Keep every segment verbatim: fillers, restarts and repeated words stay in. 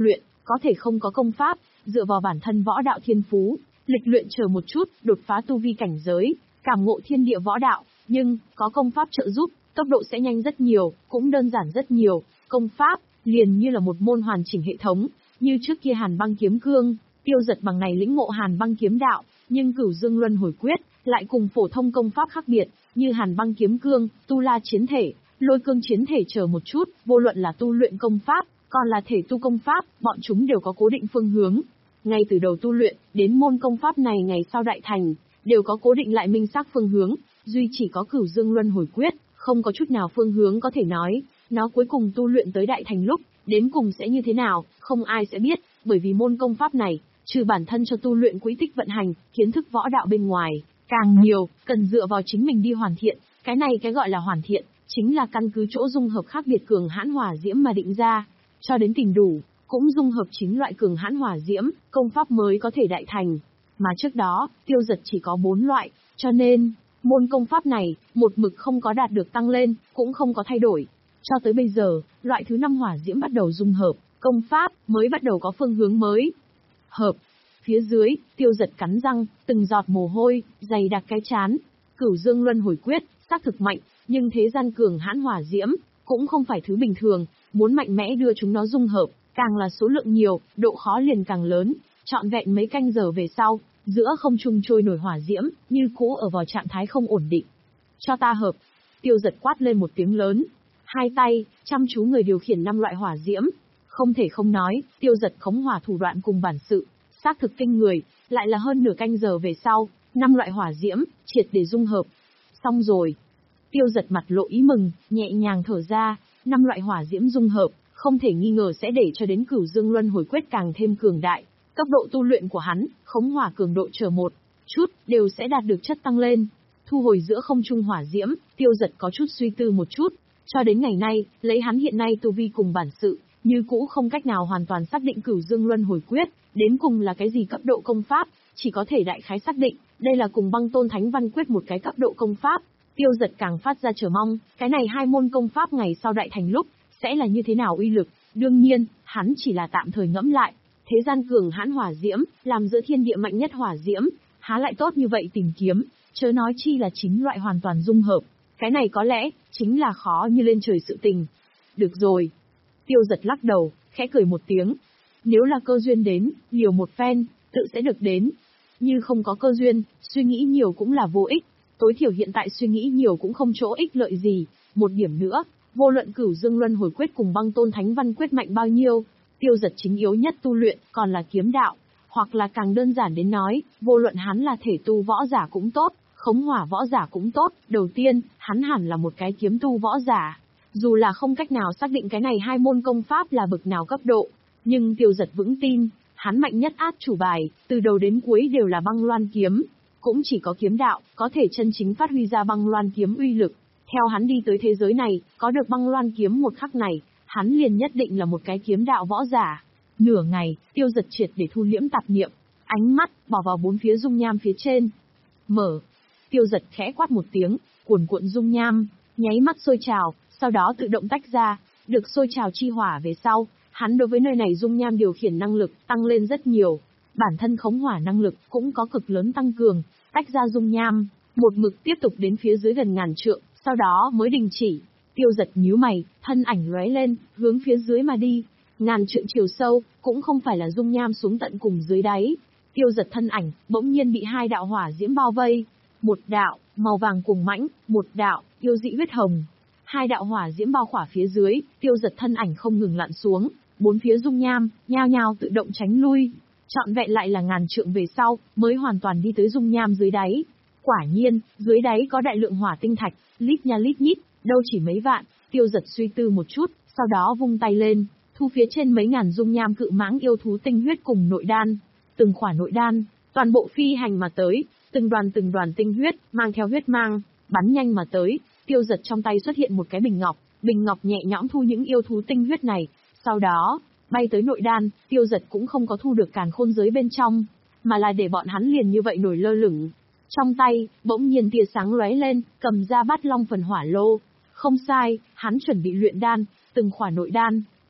luyện, có thể không có công pháp, dựa vào bản thân võ đạo thiên phú, lịch luyện chờ một chút, đột phá tu vi cảnh giới, cảm ngộ thiên địa võ đạo, nhưng, có công pháp trợ giúp, tốc độ sẽ nhanh rất nhiều, cũng đơn giản rất nhiều, công pháp, liền như là một môn hoàn chỉnh hệ thống, như trước kia Hàn Băng Kiếm Cương, Tiêu Dật bằng này lĩnh ngộ Hàn Băng Kiếm Đạo, nhưng Cửu Dương Luân Hồi Quyết, lại cùng phổ thông công pháp khác biệt, như Hàn Băng Kiếm Cương, Tu La Chiến Thể, Lôi Cương Chiến Thể chờ một chút, vô luận là tu luyện công pháp, còn là thể tu công pháp, bọn chúng đều có cố định phương hướng. Ngay từ đầu tu luyện, đến môn công pháp này ngày sau đại thành, đều có cố định lại minh xác phương hướng, duy chỉ có Cửu Dương Luân Hồi Quyết, không có chút nào phương hướng có thể nói, nó cuối cùng tu luyện tới đại thành lúc, đến cùng sẽ như thế nào, không ai sẽ biết, bởi vì môn công pháp này, trừ bản thân cho tu luyện quỹ tích vận hành, kiến thức võ đạo bên ngoài, càng nhiều, cần dựa vào chính mình đi hoàn thiện, cái này cái gọi là hoàn thiện, chính là căn cứ chỗ dung hợp khác biệt cường hãn hỏa diễm mà định ra, cho đến tìm đủ, cũng dung hợp chính loại cường hãn hỏa diễm, công pháp mới có thể đại thành, mà trước đó, Tiêu Dật chỉ có bốn loại, cho nên, môn công pháp này, một mực không có đạt được tăng lên, cũng không có thay đổi. Cho tới bây giờ, loại thứ năm hỏa diễm bắt đầu dung hợp, công pháp mới bắt đầu có phương hướng mới. Hợp. Phía dưới, Tiêu Dật cắn răng, từng giọt mồ hôi, dày đặc cái chán. Cửu Dương Luân Hồi Quyết, xác thực mạnh, nhưng thế gian cường hãn hỏa diễm, cũng không phải thứ bình thường, muốn mạnh mẽ đưa chúng nó dung hợp, càng là số lượng nhiều, độ khó liền càng lớn, trọn vẹn mấy canh giờ về sau, giữa không trung trôi nổi hỏa diễm, như cũ ở vào trạng thái không ổn định. Cho ta hợp. Tiêu Dật quát lên một tiếng lớn. Hai tay, chăm chú người điều khiển năm loại hỏa diễm. Không thể không nói, Tiêu Dật khống hỏa thủ đoạn cùng bản sự, xác thực kinh người, lại là hơn nửa canh giờ về sau, năm loại hỏa diễm, triệt để dung hợp. Xong rồi. Tiêu Dật mặt lộ ý mừng, nhẹ nhàng thở ra, năm loại hỏa diễm dung hợp, không thể nghi ngờ sẽ để cho đến Cửu Dương Luân Hồi Quyết càng thêm cường đại. Tốc độ tu luyện của hắn, khống hỏa cường độ chờ một chút, đều sẽ đạt được chất tăng lên. Thu hồi giữa không trung hỏa diễm, Tiêu Dật có chút suy tư một chút. Cho đến ngày nay, lấy hắn hiện nay tu vi cùng bản sự, như cũ không cách nào hoàn toàn xác định Cửu Dương Luân Hồi Quyết, đến cùng là cái gì cấp độ công pháp, chỉ có thể đại khái xác định, đây là cùng Băng Tôn Thánh Văn Quyết một cái cấp độ công pháp. Tiêu Dật càng phát ra chờ mong, cái này hai môn công pháp ngày sau đại thành lúc, sẽ là như thế nào uy lực, đương nhiên, hắn chỉ là tạm thời ngẫm lại. Thế gian cường hãn hỏa diễm, làm giữa thiên địa mạnh nhất hỏa diễm, há lại tốt như vậy tìm kiếm, chớ nói chi là chính loại hoàn toàn dung hợp. Cái này có lẽ, chính là khó như lên trời sự tình. Được rồi. Tiêu Dật lắc đầu, khẽ cười một tiếng. Nếu là cơ duyên đến, liều một phen, tự sẽ được đến. Như không có cơ duyên, suy nghĩ nhiều cũng là vô ích. Tối thiểu hiện tại suy nghĩ nhiều cũng không chỗ ích lợi gì. Một điểm nữa, vô luận Cửu Dương Luân Hồi Quyết cùng Băng Tôn Thánh Văn Quyết mạnh bao nhiêu, Tiêu Dật chính yếu nhất tu luyện, còn là kiếm đạo, hoặc là càng đơn giản đến nói, vô luận hắn là thể tu võ giả cũng tốt, khống hỏa võ giả cũng tốt, đầu tiên, hắn hẳn là một cái kiếm tu võ giả. Dù là không cách nào xác định cái này hai môn công pháp là bậc nào cấp độ, nhưng Tiêu Dật vững tin, hắn mạnh nhất át chủ bài, từ đầu đến cuối đều là Băng Loan Kiếm. Cũng chỉ có kiếm đạo, có thể chân chính phát huy ra Băng Loan Kiếm uy lực. Theo hắn đi tới thế giới này, có được Băng Loan Kiếm một khắc này, hắn liền nhất định là một cái kiếm đạo võ giả. Nửa ngày, Tiêu Dật triệt để thu liễm tạp niệm, ánh mắt bỏ vào bốn phía dung nham phía trên. Mở. Tiêu Dật khẽ quát một tiếng, cuồn cuộn dung nham, nháy mắt sôi trào, sau đó tự động tách ra, được sôi trào chi hỏa về sau, hắn đối với nơi này dung nham điều khiển năng lực tăng lên rất nhiều, bản thân khống hỏa năng lực cũng có cực lớn tăng cường, tách ra dung nham, một mực tiếp tục đến phía dưới gần ngàn trượng, sau đó mới đình chỉ. Tiêu Dật nhíu mày, thân ảnh lóe lên, hướng phía dưới mà đi. Ngàn trượng chiều sâu, cũng không phải là dung nham xuống tận cùng dưới đáy. Tiêu Dật thân ảnh, bỗng nhiên bị hai đạo hỏa diễm bao vây. Một đạo, màu vàng cùng mãnh, một đạo, yêu dị huyết hồng. Hai đạo hỏa diễm bao khỏa phía dưới, Tiêu Dật thân ảnh không ngừng lặn xuống. Bốn phía dung nham, nhao nhao tự động tránh lui. Trọn vẹn lại là ngàn trượng về sau, mới hoàn toàn đi tới dung nham dưới đáy. Quả nhiên, dưới đáy có đại lượng hỏa tinh thạch, lít nha lít nhít, đâu chỉ mấy vạn. Tiêu Dật suy tư một chút, sau đó vung tay lên, thu phía trên mấy ngàn dung nham cự mãng yêu thú tinh huyết cùng nội đan. Từng khỏa nội đan, toàn bộ phi hành mà tới, từng đoàn từng đoàn tinh huyết, mang theo huyết mang, bắn nhanh mà tới. Tiêu Dật trong tay xuất hiện một cái bình ngọc, bình ngọc nhẹ nhõm thu những yêu thú tinh huyết này, sau đó bay tới nội đan. Tiêu Dật cũng không có thu được càn khôn giới bên trong, mà là để bọn hắn liền như vậy nổi lơ lửng. Trong tay, bỗng nhiên tia sáng lóe lên, cầm ra bát long phần hỏa lô. Không sai, hắn chuẩn bị luyện đan, từng khỏa nội đan,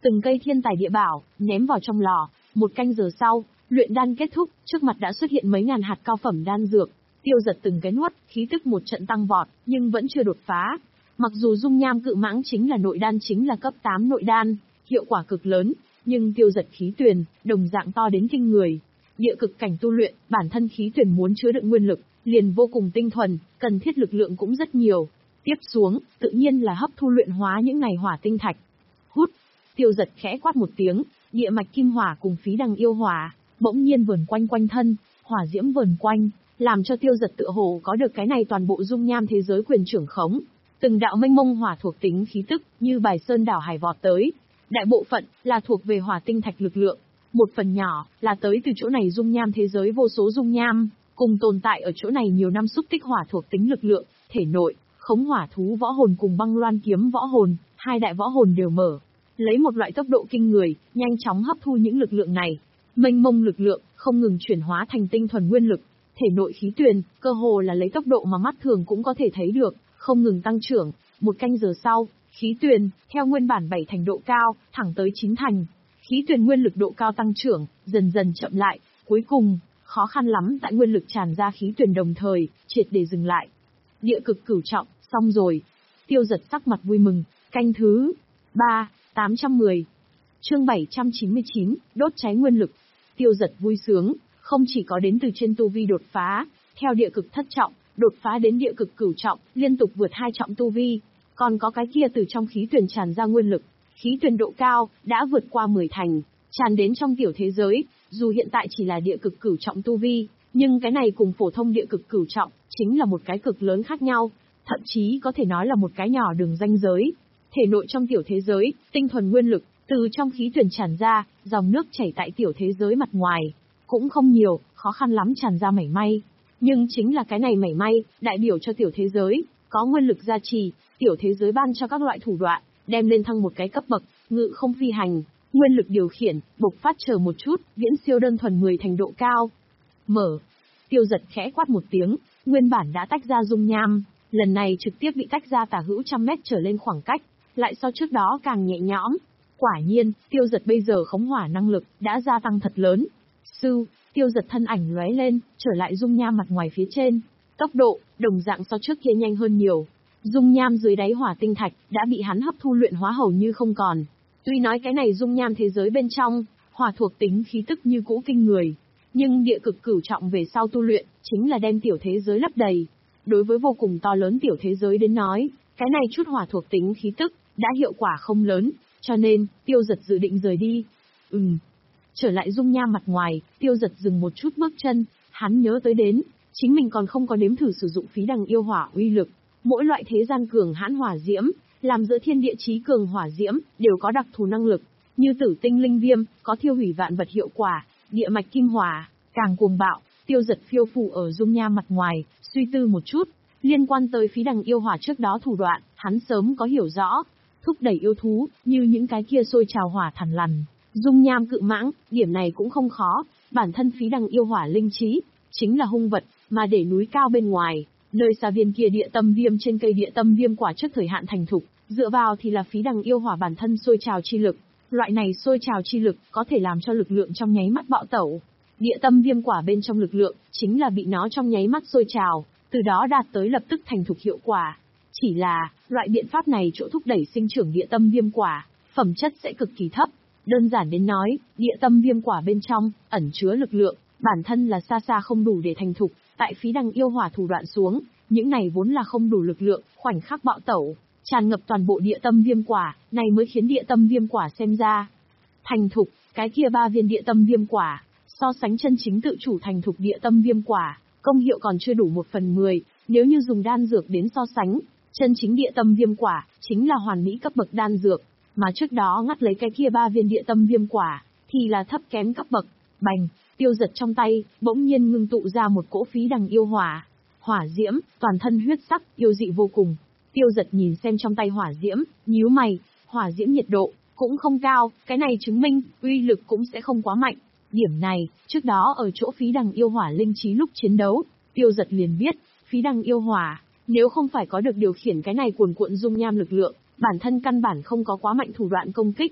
từng cây thiên tài địa bảo, ném vào trong lò, một canh giờ sau, luyện đan kết thúc, trước mặt đã xuất hiện mấy ngàn hạt cao phẩm đan dược. Tiêu Giật từng cái nuốt, khí tức một trận tăng vọt, nhưng vẫn chưa đột phá. Mặc dù dung nham cự mãng chính là nội đan chính là cấp tám nội đan, hiệu quả cực lớn, nhưng Tiêu Giật khí tuyền, đồng dạng to đến kinh người. Địa cực cảnh tu luyện, bản thân khí tuyền muốn chứa đựng nguyên lực, liền vô cùng tinh thuần, cần thiết lực lượng cũng rất nhiều. Tiếp xuống, tự nhiên là hấp thu luyện hóa những này hỏa tinh thạch. Hút, Tiêu Giật khẽ quát một tiếng, địa mạch kim hỏa cùng phí đằng yêu hỏa, bỗng nhiên vờn quanh quanh thân, hỏa diễm vờn quanh, làm cho Tiêu Giật tựa hồ có được cái này toàn bộ dung nham thế giới quyền trưởng khống. Từng đạo mênh mông hỏa thuộc tính khí tức, như bài sơn đảo hải vọt tới. Đại bộ phận là thuộc về hỏa tinh thạch lực lượng, một phần nhỏ là tới từ chỗ này dung nham thế giới vô số dung nham, cùng tồn tại ở chỗ này nhiều năm xúc tích hỏa thuộc tính lực lượng, thể nội, khống hỏa thú võ hồn cùng băng loan kiếm võ hồn, hai đại võ hồn đều mở, lấy một loại tốc độ kinh người, nhanh chóng hấp thu những lực lượng này. Mênh mông lực lượng, không ngừng chuyển hóa thành tinh thuần nguyên lực, thể nội khí tuyền, cơ hồ là lấy tốc độ mà mắt thường cũng có thể thấy được, không ngừng tăng trưởng. Một canh giờ sau, khí tuyền, theo nguyên bản bảy thành độ cao, thẳng tới chín thành. Khí tuyền nguyên lực độ cao tăng trưởng, dần dần chậm lại, cuối cùng, khó khăn lắm tại nguyên lực tràn ra khí tuyền đồng thời, triệt để dừng lại. Địa cực cửu trọng, xong rồi. Tiêu Giật sắc mặt vui mừng, canh thứ ba, tám trăm mười. Chương bảy trăm chín mươi chín, đốt cháy nguyên lực. Tiêu Giật vui sướng, không chỉ có đến từ trên tu vi đột phá, theo địa cực thất trọng, đột phá đến địa cực cửu trọng, liên tục vượt hai trọng tu vi, còn có cái kia từ trong khí tuyền tràn ra nguyên lực, khí tuyền độ cao đã vượt qua mười thành, tràn đến trong tiểu thế giới, dù hiện tại chỉ là địa cực cửu trọng tu vi, nhưng cái này cùng phổ thông địa cực cửu trọng chính là một cái cực lớn khác nhau, thậm chí có thể nói là một cái nhỏ đường ranh giới. Thể nội trong tiểu thế giới, tinh thuần nguyên lực từ trong khí tuyền tràn ra, dòng nước chảy tại tiểu thế giới mặt ngoài, cũng không nhiều, khó khăn lắm tràn ra mảy may. Nhưng chính là cái này mảy may, đại biểu cho tiểu thế giới, có nguyên lực gia trì, tiểu thế giới ban cho các loại thủ đoạn, đem lên thăng một cái cấp bậc, ngự không phi hành, nguyên lực điều khiển, bộc phát chờ một chút, viễn siêu đơn thuần mười thành độ cao. Mở, Tiêu Giật khẽ quát một tiếng, nguyên bản đã tách ra dung nham, lần này trực tiếp bị tách ra tả hữu trăm mét trở lên khoảng cách, lại so trước đó càng nhẹ nhõm. Quả nhiên, Tiêu Giật bây giờ khống hỏa năng lực đã gia tăng thật lớn. Sư, Tiêu Giật thân ảnh lóe lên, trở lại dung nham mặt ngoài phía trên. Tốc độ, đồng dạng so trước kia nhanh hơn nhiều. Dung nham dưới đáy hỏa tinh thạch đã bị hắn hấp thu luyện hóa hầu như không còn. Tuy nói cái này dung nham thế giới bên trong, hỏa thuộc tính khí tức như cũ kinh người, nhưng địa cực cửu trọng về sau tu luyện, chính là đem tiểu thế giới lấp đầy. Đối với vô cùng to lớn tiểu thế giới đến nói, cái này chút hỏa thuộc tính khí tức đã hiệu quả không lớn, cho nên Tiêu Giật dự định rời đi. Ừm. Trở lại dung nham mặt ngoài, Tiêu Giật dừng một chút bước chân, hắn nhớ tới đến, chính mình còn không có nếm thử sử dụng phí đằng yêu hỏa uy lực. Mỗi loại thế gian cường hãn hỏa diễm, làm giữa thiên địa chí cường hỏa diễm, đều có đặc thù năng lực, như tử tinh linh viêm, có thiêu hủy vạn vật hiệu quả, địa mạch kim hỏa, càng cuồng bạo. Tiêu Giật phiêu phù ở dung nham mặt ngoài, suy tư một chút, liên quan tới phí đằng yêu hỏa trước đó thủ đoạn, hắn sớm có hiểu rõ, thúc đẩy yêu thú, như những cái kia sôi trào hỏa thằn lằn, dung nham cự mãng, điểm này cũng không khó, bản thân phí đằng yêu hỏa linh trí, chính là hung vật, mà để núi cao bên ngoài, nơi xa viên kia địa tâm viêm trên cây địa tâm viêm quả trước thời hạn thành thục, dựa vào thì là phí đằng yêu hỏa bản thân sôi trào chi lực, loại này sôi trào chi lực có thể làm cho lực lượng trong nháy mắt bạo tẩu. Địa tâm viêm quả bên trong lực lượng, chính là bị nó trong nháy mắt sôi trào, từ đó đạt tới lập tức thành thục hiệu quả. Chỉ là, loại biện pháp này chỗ thúc đẩy sinh trưởng địa tâm viêm quả, phẩm chất sẽ cực kỳ thấp. Đơn giản đến nói, địa tâm viêm quả bên trong, ẩn chứa lực lượng, bản thân là xa xa không đủ để thành thục, tại phí đằng yêu hỏa thủ đoạn xuống, những này vốn là không đủ lực lượng, khoảnh khắc bạo tẩu, tràn ngập toàn bộ địa tâm viêm quả, này mới khiến địa tâm viêm quả xem ra thành thục. Cái kia ba viên địa tâm viêm quả, so sánh chân chính tự chủ thành thục địa tâm viêm quả, công hiệu còn chưa đủ một phần mười, nếu như dùng đan dược đến so sánh, chân chính địa tâm viêm quả, chính là hoàn mỹ cấp bậc đan dược, mà trước đó ngắt lấy cái kia ba viên địa tâm viêm quả, thì là thấp kém cấp bậc. Bành, Tiêu Giật trong tay, bỗng nhiên ngưng tụ ra một cỗ phí đằng yêu hỏa, hỏa diễm, toàn thân huyết sắc, yêu dị vô cùng. Tiêu Giật nhìn xem trong tay hỏa diễm, nhíu mày, hỏa diễm nhiệt độ cũng không cao, cái này chứng minh uy lực cũng sẽ không quá mạnh. Điểm này, trước đó ở chỗ phí đằng yêu hỏa linh trí lúc chiến đấu, Tiêu Giật liền biết, phí đằng yêu hỏa, nếu không phải có được điều khiển cái này cuồn cuộn dung nham lực lượng, bản thân căn bản không có quá mạnh thủ đoạn công kích.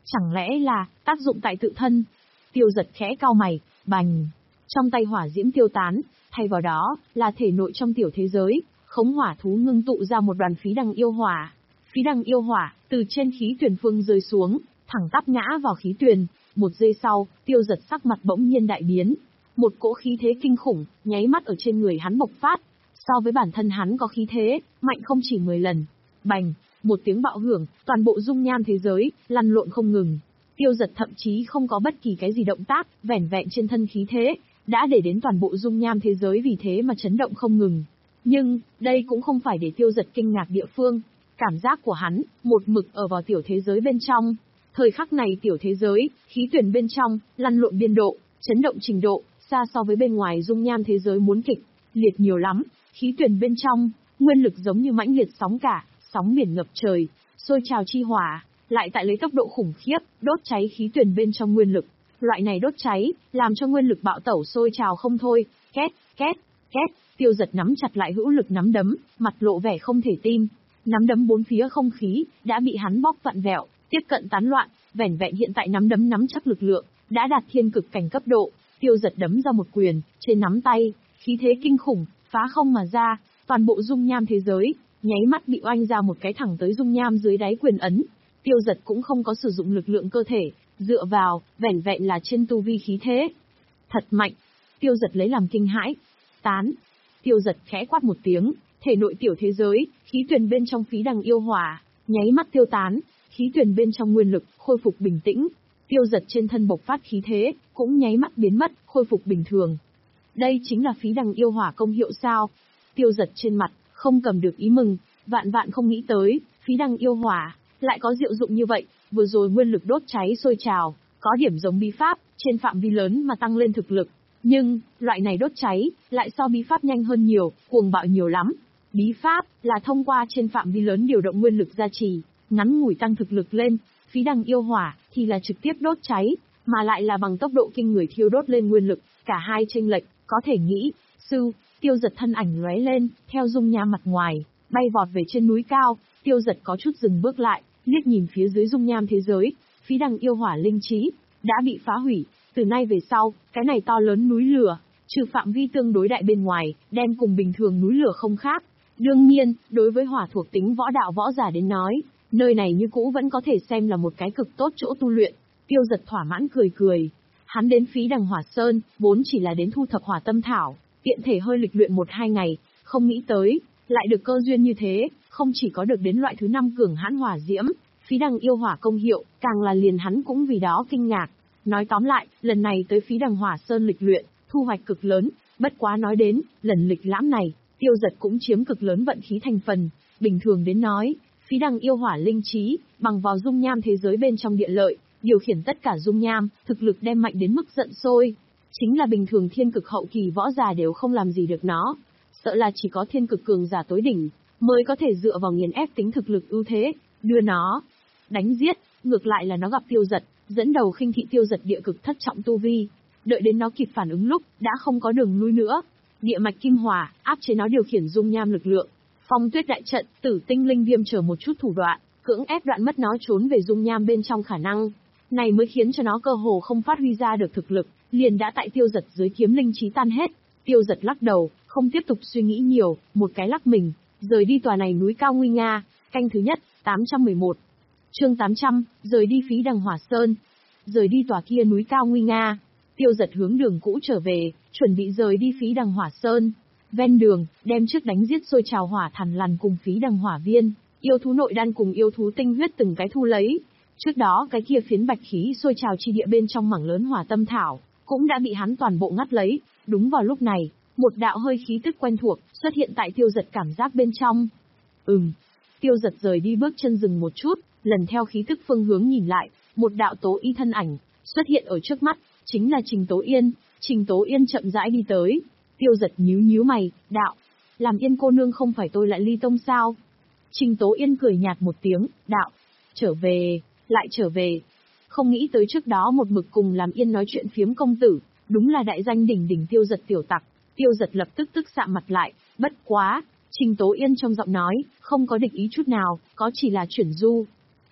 Chẳng lẽ là tác dụng tại tự thân? Tiêu Giật khẽ cau mày, bành. Trong tay hỏa diễm tiêu tán, thay vào đó là thể nội trong tiểu thế giới, khống hỏa thú ngưng tụ ra một đoàn phí đằng yêu hỏa. Phí đằng yêu hỏa từ trên khí tuyền phương rơi xuống, thẳng tắp ngã vào khí tuyền. Một giây sau, Tiêu Giật sắc mặt bỗng nhiên đại biến. Một cỗ khí thế kinh khủng, nháy mắt ở trên người hắn bộc phát. So với bản thân hắn có khí thế, mạnh không chỉ mười lần. Bành, một tiếng bạo hưởng, toàn bộ dung nham thế giới, lăn lộn không ngừng. Tiêu Giật thậm chí không có bất kỳ cái gì động tác, vẻn vẹn trên thân khí thế, đã để đến toàn bộ dung nham thế giới vì thế mà chấn động không ngừng. Nhưng, đây cũng không phải để Tiêu Giật kinh ngạc địa phương. Cảm giác của hắn, một mực ở vào tiểu thế giới bên trong. Thời khắc này tiểu thế giới, khí tuyển bên trong, lăn lộn biên độ, chấn động trình độ, xa so với bên ngoài dung nham thế giới muốn kịch, liệt nhiều lắm. Khí tuyển bên trong, nguyên lực giống như mãnh liệt sóng cả, sóng biển ngập trời, sôi trào chi hỏa, lại tại lấy tốc độ khủng khiếp, đốt cháy khí tuyển bên trong nguyên lực. Loại này đốt cháy, làm cho nguyên lực bạo tẩu sôi trào không thôi, két, két, két, Tiêu Giật nắm chặt lại hữu lực nắm đấm, mặt lộ vẻ không thể tin. Nắm đấm bốn phía không khí, đã bị hắn bóc vặn vẹo, tiếp cận tán loạn, vẻn vẹn hiện tại nắm đấm nắm chắc lực lượng, đã đạt thiên cực cảnh cấp độ. Tiêu Giật đấm ra một quyền, trên nắm tay, khí thế kinh khủng, phá không mà ra, toàn bộ dung nham thế giới, nháy mắt bị oanh ra một cái thẳng tới dung nham dưới đáy quyền ấn. Tiêu Giật cũng không có sử dụng lực lượng cơ thể, dựa vào, vẻn vẹn là trên tu vi khí thế. Thật mạnh, Tiêu Giật lấy làm kinh hãi. Tán, Tiêu Giật khẽ quát một tiếng, thể nội tiểu thế giới, khí tuyền bên trong phí đằng yêu hỏa, nháy mắt tiêu tán, khí tuyền bên trong nguyên lực, khôi phục bình tĩnh. Tiêu Giật trên thân bộc phát khí thế, cũng nháy mắt biến mất, khôi phục bình thường. Đây chính là phí đằng yêu hỏa công hiệu sao? Tiêu Giật trên mặt, không cầm được ý mừng, vạn vạn không nghĩ tới, phí đằng yêu hỏa, lại có diệu dụng như vậy, vừa rồi nguyên lực đốt cháy sôi trào, có điểm giống bí pháp, trên phạm vi lớn mà tăng lên thực lực. Nhưng, loại này đốt cháy, lại so bí pháp nhanh hơn nhiều, cuồng bạo nhiều lắm. Bí pháp, là thông qua trên phạm vi lớn điều động nguyên lực gia trì, ngắn ngủi tăng thực lực lên, phí đằng yêu hỏa, thì là trực tiếp đốt cháy, mà lại là bằng tốc độ kinh người thiêu đốt lên nguyên lực, cả hai chênh lệch, có thể nghĩ, sư, Tiêu Giật thân ảnh lóe lên, theo dung nham mặt ngoài, bay vọt về trên núi cao. Tiêu Giật có chút dừng bước lại, liếc nhìn phía dưới dung nham thế giới, phí đằng yêu hỏa linh trí, đã bị phá hủy. Từ nay về sau, cái này to lớn núi lửa, trừ phạm vi tương đối đại bên ngoài, đen cùng bình thường núi lửa không khác. Đương nhiên, đối với hỏa thuộc tính võ đạo võ giả đến nói, nơi này như cũ vẫn có thể xem là một cái cực tốt chỗ tu luyện. Tiêu Giật thỏa mãn cười cười. Hắn đến phí đằng hỏa sơn, vốn chỉ là đến thu thập hỏa tâm thảo, tiện thể hơi lịch luyện một hai ngày, không nghĩ tới, lại được cơ duyên như thế, không chỉ có được đến loại thứ năm cường hãn hỏa diễm, phí đằng yêu hỏa công hiệu, càng là liền hắn cũng vì đó kinh ngạc. Nói tóm lại, lần này tới phí đằng hỏa sơn lịch luyện, thu hoạch cực lớn, bất quá nói đến, lần lịch lãm này, Tiêu Giật cũng chiếm cực lớn vận khí thành phần. Bình thường đến nói, phí đằng yêu hỏa linh trí, bằng vào dung nham thế giới bên trong địa lợi, điều khiển tất cả dung nham, thực lực đem mạnh đến mức giận sôi. Chính là bình thường thiên cực hậu kỳ võ giả đều không làm gì được nó. Sợ là chỉ có thiên cực cường giả tối đỉnh, mới có thể dựa vào nghiền ép tính thực lực ưu thế, đưa nó đánh giết. Ngược lại là nó gặp Tiêu Giật, dẫn đầu khinh thị Tiêu Giật địa cực thất trọng tu vi. Đợi đến nó kịp phản ứng lúc, đã không có đường lui nữa. Địa mạch kim hỏa, áp chế nó điều khiển dung nham lực lượng. Phong tuyết đại trận, tử tinh linh viêm chờ một chút thủ đoạn, cưỡng ép đoạn mất nó trốn về dung nham bên trong khả năng. Này mới khiến cho nó cơ hồ không phát huy ra được thực lực, liền đã tại Tiêu Giật dưới kiếm linh trí tan hết. Tiêu Giật lắc đầu, không tiếp tục suy nghĩ nhiều, một cái lắc mình, rời đi tòa này núi cao nguy nga. Canh thứ nhất, tám trăm mười một. Chương tám trăm, rời đi phí đằng hỏa sơn. Rời đi tòa kia núi cao nguy nga. Tiêu Giật hướng đường cũ trở về, chuẩn bị rời đi phí đằng hỏa sơn. Ven đường, đem trước đánh giết sôi trào hỏa thằn lằn cùng phí đằng hỏa viên, yêu thú nội đan cùng yêu thú tinh huyết từng cái thu lấy. Trước đó cái kia phiến bạch khí sôi trào chi địa bên trong mảng lớn hỏa tâm thảo, cũng đã bị hắn toàn bộ ngắt lấy. Đúng vào lúc này, một đạo hơi khí tức quen thuộc xuất hiện tại Tiêu Giật cảm giác bên trong. Ừm. Tiêu Giật rời đi bước chân dừng một chút, lần theo khí tức phương hướng nhìn lại, một đạo tố y thân ảnh xuất hiện ở trước mắt, chính là Trình Tố Yên. Trình Tố Yên chậm rãi đi tới. Tiêu Giật nhíu nhíu mày, đạo, làm Yên cô nương không phải tôi lại ly tông sao? Trình Tố Yên cười nhạt một tiếng, đạo, trở về, lại trở về. Không nghĩ tới trước đó một mực cùng làm Yên nói chuyện phiếm công tử, đúng là đại danh đỉnh đỉnh Tiêu Giật tiểu tặc. Tiêu Giật lập tức tức sạm mặt lại, bất quá, Trình Tố Yên trong giọng nói, không có địch ý chút nào, có chỉ là chuyển du.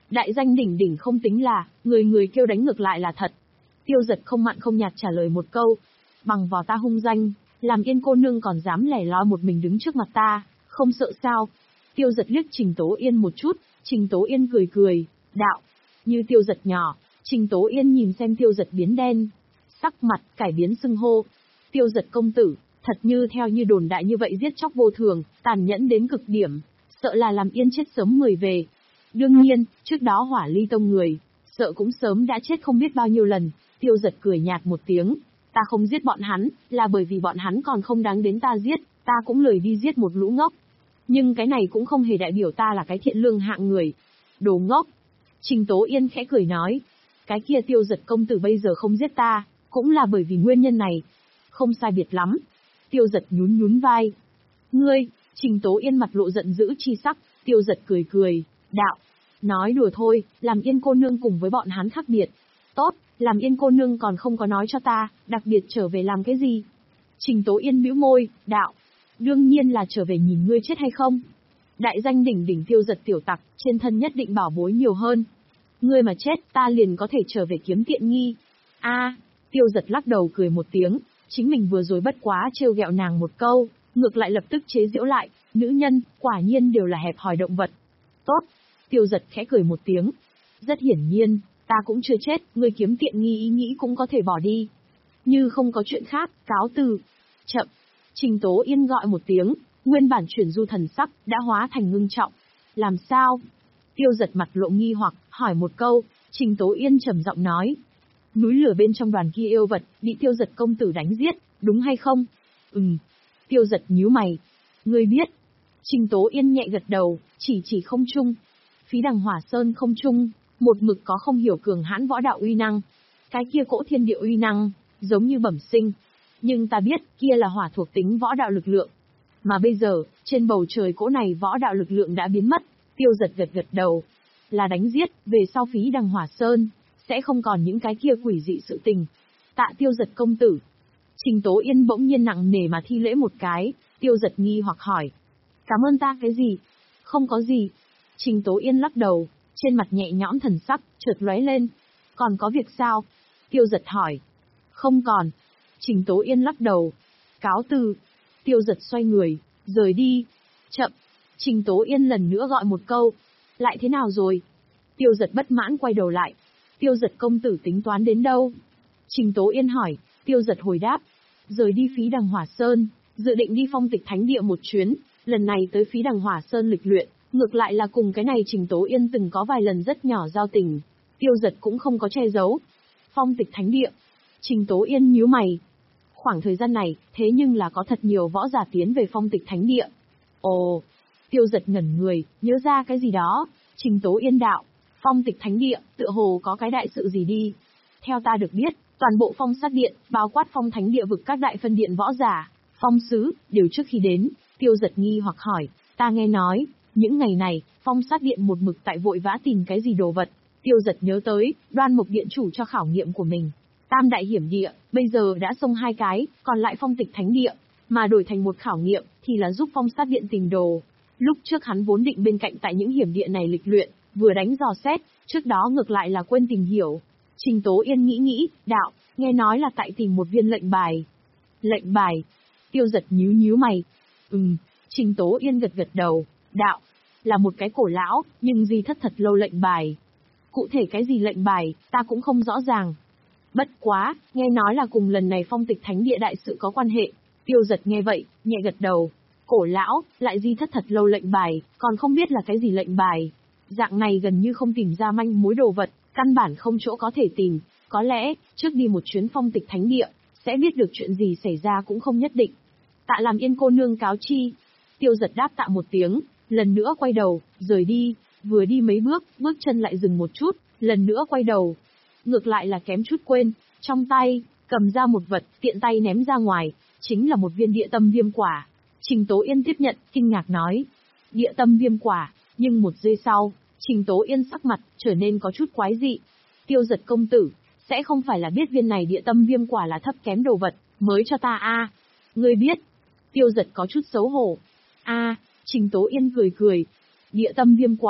Đại danh đỉnh đỉnh không tính là, người người kêu đánh ngược lại là thật. Tiêu Giật không mặn không nhạt trả lời một câu. Bằng vào ta hung danh, làm Yên cô nương còn dám lẻ loi một mình đứng trước mặt ta, không sợ sao? Tiêu Giật liếc Trình Tố Yên một chút, Trình Tố Yên cười cười, đạo. Như Tiêu Giật nhỏ, Trình Tố Yên nhìn xem Tiêu Giật biến đen. Sắc mặt, cải biến xưng hô. Tiêu Giật công tử, thật như theo như đồn đại như vậy giết chóc vô thường, tàn nhẫn đến cực điểm, sợ là làm Yên chết sớm mười về. Đương nhiên, trước đó Hỏa Ly Tông người, sợ cũng sớm đã chết không biết bao nhiêu lần. Tiêu Giật cười nhạt một tiếng, ta không giết bọn hắn, là bởi vì bọn hắn còn không đáng đến ta giết, ta cũng lười đi giết một lũ ngốc. Nhưng cái này cũng không hề đại biểu ta là cái thiện lương hạng người. Đồ ngốc. Trình Tố Yên khẽ cười nói, cái kia Tiêu Giật công tử bây giờ không giết ta, cũng là bởi vì nguyên nhân này. Không sai biệt lắm. Tiêu Giật nhún nhún vai. Ngươi, Trình Tố Yên mặt lộ giận dữ chi sắc, Tiêu Giật cười cười, đạo. Nói đùa thôi, làm Yên cô nương cùng với bọn hắn khác biệt. Tốt, làm Yên cô nương còn không có nói cho ta, đặc biệt trở về làm cái gì? Trình Tố Yên bĩu môi, đạo. Đương nhiên là trở về nhìn ngươi chết hay không. Đại danh đỉnh đỉnh Tiêu Giật tiểu tặc, trên thân nhất định bảo bối nhiều hơn. Ngươi mà chết, ta liền có thể trở về kiếm tiện nghi. A, Tiêu Giật lắc đầu cười một tiếng, chính mình vừa rồi bất quá trêu ghẹo nàng một câu, ngược lại lập tức chế giễu lại, nữ nhân, quả nhiên đều là hẹp hòi động vật. Tốt, Tiêu Giật khẽ cười một tiếng. Rất hiển nhiên, ta cũng chưa chết, ngươi kiếm tiện nghi ý nghĩ cũng có thể bỏ đi. Như không có chuyện khác, cáo từ. Chậm. Trình Tố Yên gọi một tiếng, nguyên bản chuyển du thần sắc, đã hóa thành ngưng trọng. Làm sao? Tiêu Giật mặt lộ nghi hoặc, hỏi một câu, Trình Tố Yên trầm giọng nói. Núi lửa bên trong đoàn kia yêu vật, bị Tiêu Giật công tử đánh giết, đúng hay không? Ừm. Tiêu Giật nhíu mày. Ngươi biết. Trình Tố Yên nhẹ gật đầu, chỉ chỉ không trung. Phí Đằng Hỏa Sơn không trung, một mực có không hiểu cường hãn võ đạo uy năng. Cái kia cỗ thiên địa uy năng, giống như bẩm sinh. Nhưng ta biết, kia là hỏa thuộc tính võ đạo lực lượng. Mà bây giờ, trên bầu trời cỗ này võ đạo lực lượng đã biến mất. Tiêu Giật gật gật đầu. Là đánh giết, về sau Phí Đằng Hỏa Sơn, sẽ không còn những cái kia quỷ dị sự tình. Tạ Tiêu Giật công tử. Trình Tố Yên bỗng nhiên nặng nề mà thi lễ một cái, Tiêu Giật nghi hoặc hỏi. Cảm ơn ta cái gì? Không có gì. Trình Tố Yên lắc đầu, trên mặt nhẹ nhõm thần sắc, chợt lóe lên. Còn có việc sao? Tiêu Giật hỏi. Không còn. Trình Tố Yên lắc đầu. Cáo từ. Tiêu Giật xoay người, rời đi. Chậm. Trình Tố Yên lần nữa gọi một câu. Lại thế nào rồi? Tiêu Giật bất mãn quay đầu lại. Tiêu Giật công tử tính toán đến đâu? Trình Tố Yên hỏi. Tiêu Giật hồi đáp. Rời đi Phí Đằng Hỏa Sơn, dự định đi Phong Tịch Thánh Địa một chuyến. Lần này tới Phí Đằng Hỏa Sơn lịch luyện, ngược lại là cùng cái này Trình Tố Yên từng có vài lần rất nhỏ giao tình. Tiêu Giật cũng không có che giấu. Phong Tịch Thánh Địa. Trình Tố Yên nhíu mày. Khoảng thời gian này, thế nhưng là có thật nhiều võ giả tiến về Phong Tịch Thánh Địa. Ồ. Tiêu Giật ngẩn người, nhớ ra cái gì đó. Trình Tố Yên đạo. Phong Tịch Thánh Địa, tựa hồ có cái đại sự gì đi. Theo ta được biết, toàn bộ Phong Sát Điện, bao quát Phong Thánh Địa vực các đại phân điện võ giả, phong sứ, đều trước khi đến. Tiêu Giật nghi hoặc hỏi, ta nghe nói, những ngày này, Phong Sát Điện một mực tại vội vã tìm cái gì đồ vật. Tiêu Giật nhớ tới, Đoan Mục Điện chủ cho khảo nghiệm của mình. Tam đại hiểm địa, bây giờ đã xông hai cái, còn lại Phong Tịch Thánh Địa, mà đổi thành một khảo nghiệm, thì là giúp Phong Sát Điện tìm đồ. Lúc trước hắn vốn định bên cạnh tại những hiểm địa này lịch luyện, vừa đánh dò xét, trước đó ngược lại là quên tìm hiểu. Trình Tố Yên nghĩ nghĩ, đạo, nghe nói là tại tìm một viên lệnh bài. Lệnh bài? Tiêu Giật nhíu nhíu mày. Ừm, Trình Tố Yên gật gật đầu, đạo, là một cái cổ lão, nhưng di thất thật lâu lệnh bài. Cụ thể cái gì lệnh bài, ta cũng không rõ ràng. Bất quá, nghe nói là cùng lần này Phong Tịch Thánh Địa đại sự có quan hệ. Tiêu Giật nghe vậy, nhẹ gật đầu. Cổ lão, lại di thất thật lâu lệnh bài, còn không biết là cái gì lệnh bài. Dạng này gần như không tìm ra manh mối đồ vật, căn bản không chỗ có thể tìm. Có lẽ, trước đi một chuyến Phong Tịch Thánh Địa, sẽ biết được chuyện gì xảy ra cũng không nhất định. Tạ làm Yên cô nương cáo chi. Tiêu Giật đáp tạ một tiếng, lần nữa quay đầu, rời đi. Vừa đi mấy bước, bước chân lại dừng một chút, lần nữa quay đầu. Ngược lại là kém chút quên, trong tay, cầm ra một vật, tiện tay ném ra ngoài, chính là một viên địa tâm viêm quả. Trình Tố Yên tiếp nhận, kinh ngạc nói. Địa tâm viêm quả, nhưng một giây sau, Trình Tố Yên sắc mặt, trở nên có chút quái dị. Tiêu Giật công tử, sẽ không phải là biết viên này địa tâm viêm quả là thấp kém đồ vật, mới cho ta a à. Ngươi biết. Tiêu Giật có chút xấu hổ. A à, Trình Tố Yên cười cười. Địa tâm viêm quả,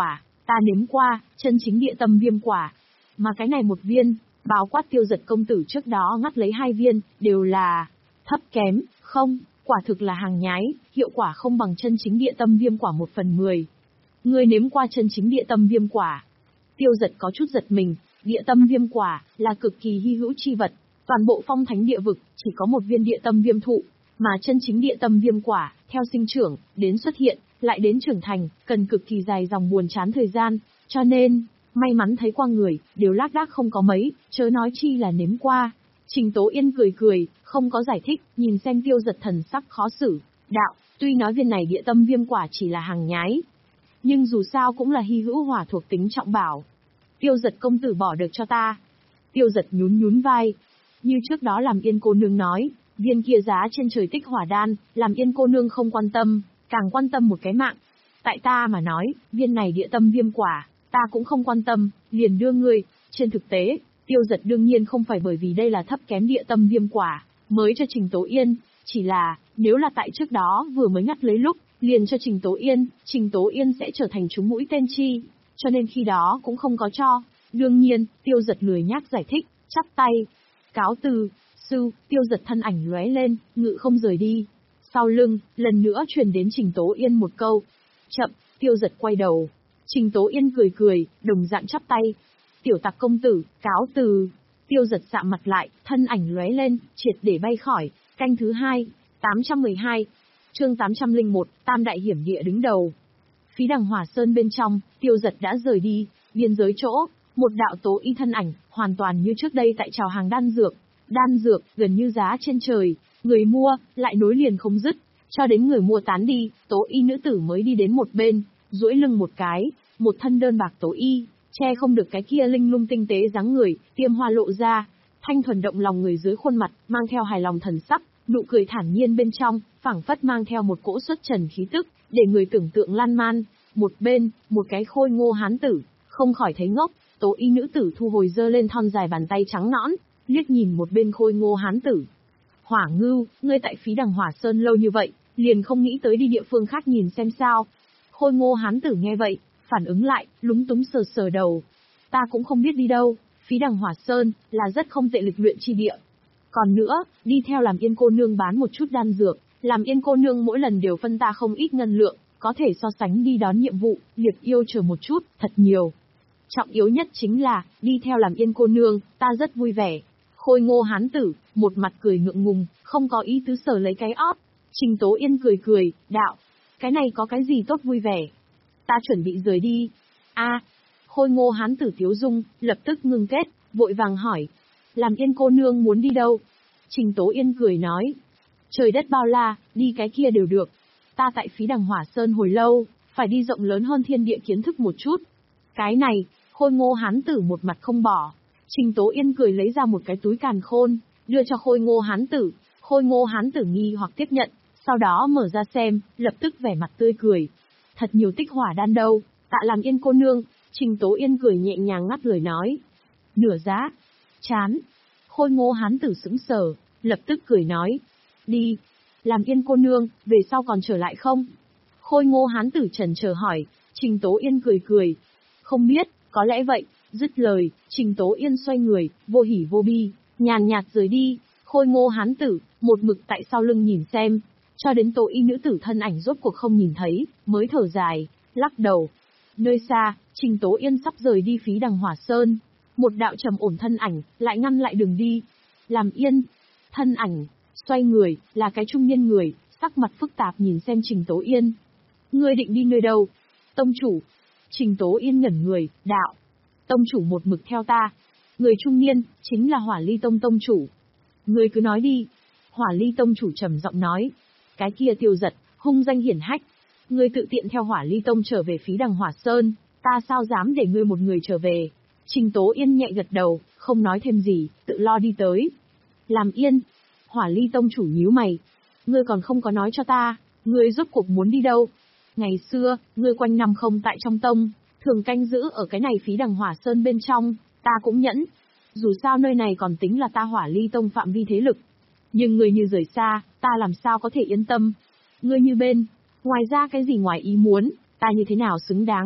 Ta nếm qua, chân chính địa tâm viêm quả. Mà cái này một viên, bao quát Tiêu Giật công tử trước đó ngắt lấy hai viên, đều là thấp kém, không, quả thực là hàng nhái, hiệu quả không bằng chân chính địa tâm viêm quả một phần mười. Ngươi nếm qua chân chính địa tâm viêm quả. Tiêu Giật có chút giật mình, địa tâm viêm quả là cực kỳ hy hữu chi vật, toàn bộ phong thánh địa vực chỉ có một viên địa tâm viêm thụ, mà chân chính địa tâm viêm quả, theo sinh trưởng, đến xuất hiện, lại đến trưởng thành, cần cực kỳ dài dòng buồn chán thời gian, cho nên, may mắn thấy qua người, đều lác đác không có mấy, chớ nói chi là nếm qua. Trình Tố Yên cười cười, không có giải thích, nhìn xem Tiêu Giật thần sắc khó xử, đạo, tuy nói viên này địa tâm viêm quả chỉ là hàng nhái, nhưng dù sao cũng là hy hữu hỏa thuộc tính trọng bảo. Tiêu Giật công tử bỏ được cho ta. Tiêu Giật nhún nhún vai. Như trước đó làm Yên cô nương nói, viên kia giá trên trời tích hỏa đan, làm Yên cô nương không quan tâm, càng quan tâm một cái mạng. Tại ta mà nói, viên này địa tâm viêm quả, ta cũng không quan tâm, liền đưa ngươi. Trên thực tế, Tiêu Giật đương nhiên không phải bởi vì đây là thấp kém địa tâm viêm quả, mới cho Trình Tố Yên, chỉ là, nếu là tại trước đó vừa mới ngắt lấy lúc, liền cho Trình Tố Yên, Trình Tố Yên sẽ trở thành trúng mũi tên chi, cho nên khi đó cũng không có cho. Đương nhiên, Tiêu Giật lười nhác giải thích, chắp tay, cáo từ, sư, Tiêu Giật thân ảnh lóe lên, ngự không rời đi. Sau lưng, lần nữa truyền đến Trình Tố Yên một câu, chậm, Tiêu Giật quay đầu. Trình Tố Yên cười cười, đồng dạng chắp tay. Tiểu Tặc công tử, cáo từ. Tiêu Giật sạm mặt lại, thân ảnh lóe lên, triệt để bay khỏi. Canh thứ hai, tám trăm mười hai, chương tám trăm lẻ một, Tam đại hiểm địa đứng đầu. Phí Đằng Hỏa Sơn bên trong, Tiêu Giật đã rời đi, biên giới chỗ, một đạo tố y thân ảnh, hoàn toàn như trước đây tại chào hàng đan dược. Đan dược, gần như giá trên trời, người mua, lại nối liền không dứt, cho đến người mua tán đi, tố y nữ tử mới đi đến một bên, duỗi lưng một cái, một thân đơn bạc tố y, che không được cái kia linh lung tinh tế dáng người, tiêm hoa lộ ra, thanh thuần động lòng người dưới khuôn mặt, mang theo hài lòng thần sắc, nụ cười thản nhiên bên trong, phảng phất mang theo một cỗ xuất trần khí tức, để người tưởng tượng lan man. Một bên, một cái khôi ngô hán tử, không khỏi thấy ngốc, tố y nữ tử thu hồi giơ lên thon dài bàn tay trắng nõn, liếc nhìn một bên khôi ngô hán tử. Hỏa Ngưu, ngươi tại Phí Đằng Hỏa Sơn lâu như vậy, liền không nghĩ tới đi địa phương khác nhìn xem sao. Khôi ngô hán tử nghe vậy, phản ứng lại, lúng túng sờ sờ đầu. Ta cũng không biết đi đâu, Phí Đằng Hỏa Sơn, là rất không tệ lịch luyện chi địa. Còn nữa, đi theo làm Yên cô nương bán một chút đan dược, làm Yên cô nương mỗi lần đều phân ta không ít ngân lượng, có thể so sánh đi đón nhiệm vụ, liệp yêu chờ một chút, thật nhiều. Trọng yếu nhất chính là, đi theo làm Yên cô nương, ta rất vui vẻ. Khôi ngô hán tử, một mặt cười ngượng ngùng, không có ý tứ sờ lấy cái ót. Trình Tố Yên cười cười, đạo, cái này có cái gì tốt vui vẻ. Ta chuẩn bị rời đi. A, khôi ngô hán tử tiếu dung, lập tức ngưng kết, vội vàng hỏi. Làm Yên cô nương muốn đi đâu? Trình Tố Yên cười nói. Trời đất bao la, đi cái kia đều được. Ta tại Phí Đằng Hỏa Sơn hồi lâu, phải đi rộng lớn hơn thiên địa kiến thức một chút. Cái này, khôi ngô hán tử một mặt không bỏ. Trình Tố Yên cười lấy ra một cái túi càn khôn, đưa cho khôi ngô hán tử. Khôi ngô hán tử nghi hoặc tiếp nhận, sau đó mở ra xem, lập tức vẻ mặt tươi cười. Thật nhiều tích hỏa đan đâu, tạ làm Yên cô nương. Trình Tố Yên cười nhẹ nhàng ngắt lời nói. Nửa giá. Chán. Khôi ngô hán tử sững sờ, lập tức cười nói. Đi. Làm Yên cô nương, về sau còn trở lại không? Khôi ngô hán tử chần chờ hỏi. Trình Tố Yên cười cười. Không biết, có lẽ vậy. Dứt lời, Trình Tố Yên xoay người, vô hỉ vô bi, nhàn nhạt rời đi. Khôi ngô hán tử, một mực tại sau lưng nhìn xem, cho đến tố y nữ tử thân ảnh rốt cuộc không nhìn thấy, mới thở dài, lắc đầu. Nơi xa, Trình Tố Yên sắp rời đi Phí Đằng Hỏa Sơn. Một đạo trầm ổn thân ảnh, lại ngăn lại đường đi. Làm Yên. Thân ảnh, xoay người, là cái trung niên người, sắc mặt phức tạp nhìn xem Trình Tố Yên. Ngươi định đi nơi đâu? Tông chủ. Trình Tố Yên ngẩn người, đạo. Tông chủ một mực theo ta. Người trung niên, chính là Hỏa Ly Tông tông chủ. Ngươi cứ nói đi. Hỏa Ly Tông chủ trầm giọng nói. Cái kia Tiêu Giật, hung danh hiển hách. Ngươi tự tiện theo Hỏa Ly Tông trở về Phí Đằng Hỏa Sơn, ta sao dám để ngươi một người trở về. Trình Tố Yên nhẹ gật đầu, không nói thêm gì, tự lo đi tới. Làm Yên. Hỏa Ly Tông chủ nhíu mày. Ngươi còn không có nói cho ta, ngươi rốt cuộc muốn đi đâu? Ngày xưa, ngươi quanh năm không tại trong tông, thường canh giữ ở cái này Phí Đằng Hỏa Sơn bên trong, ta cũng nhẫn. Dù sao nơi này còn tính là ta Hỏa Ly Tông phạm vi thế lực. Nhưng ngươi như rời xa, ta làm sao có thể yên tâm? Ngươi như bên, ngoài ra cái gì ngoài ý muốn, ta như thế nào xứng đáng?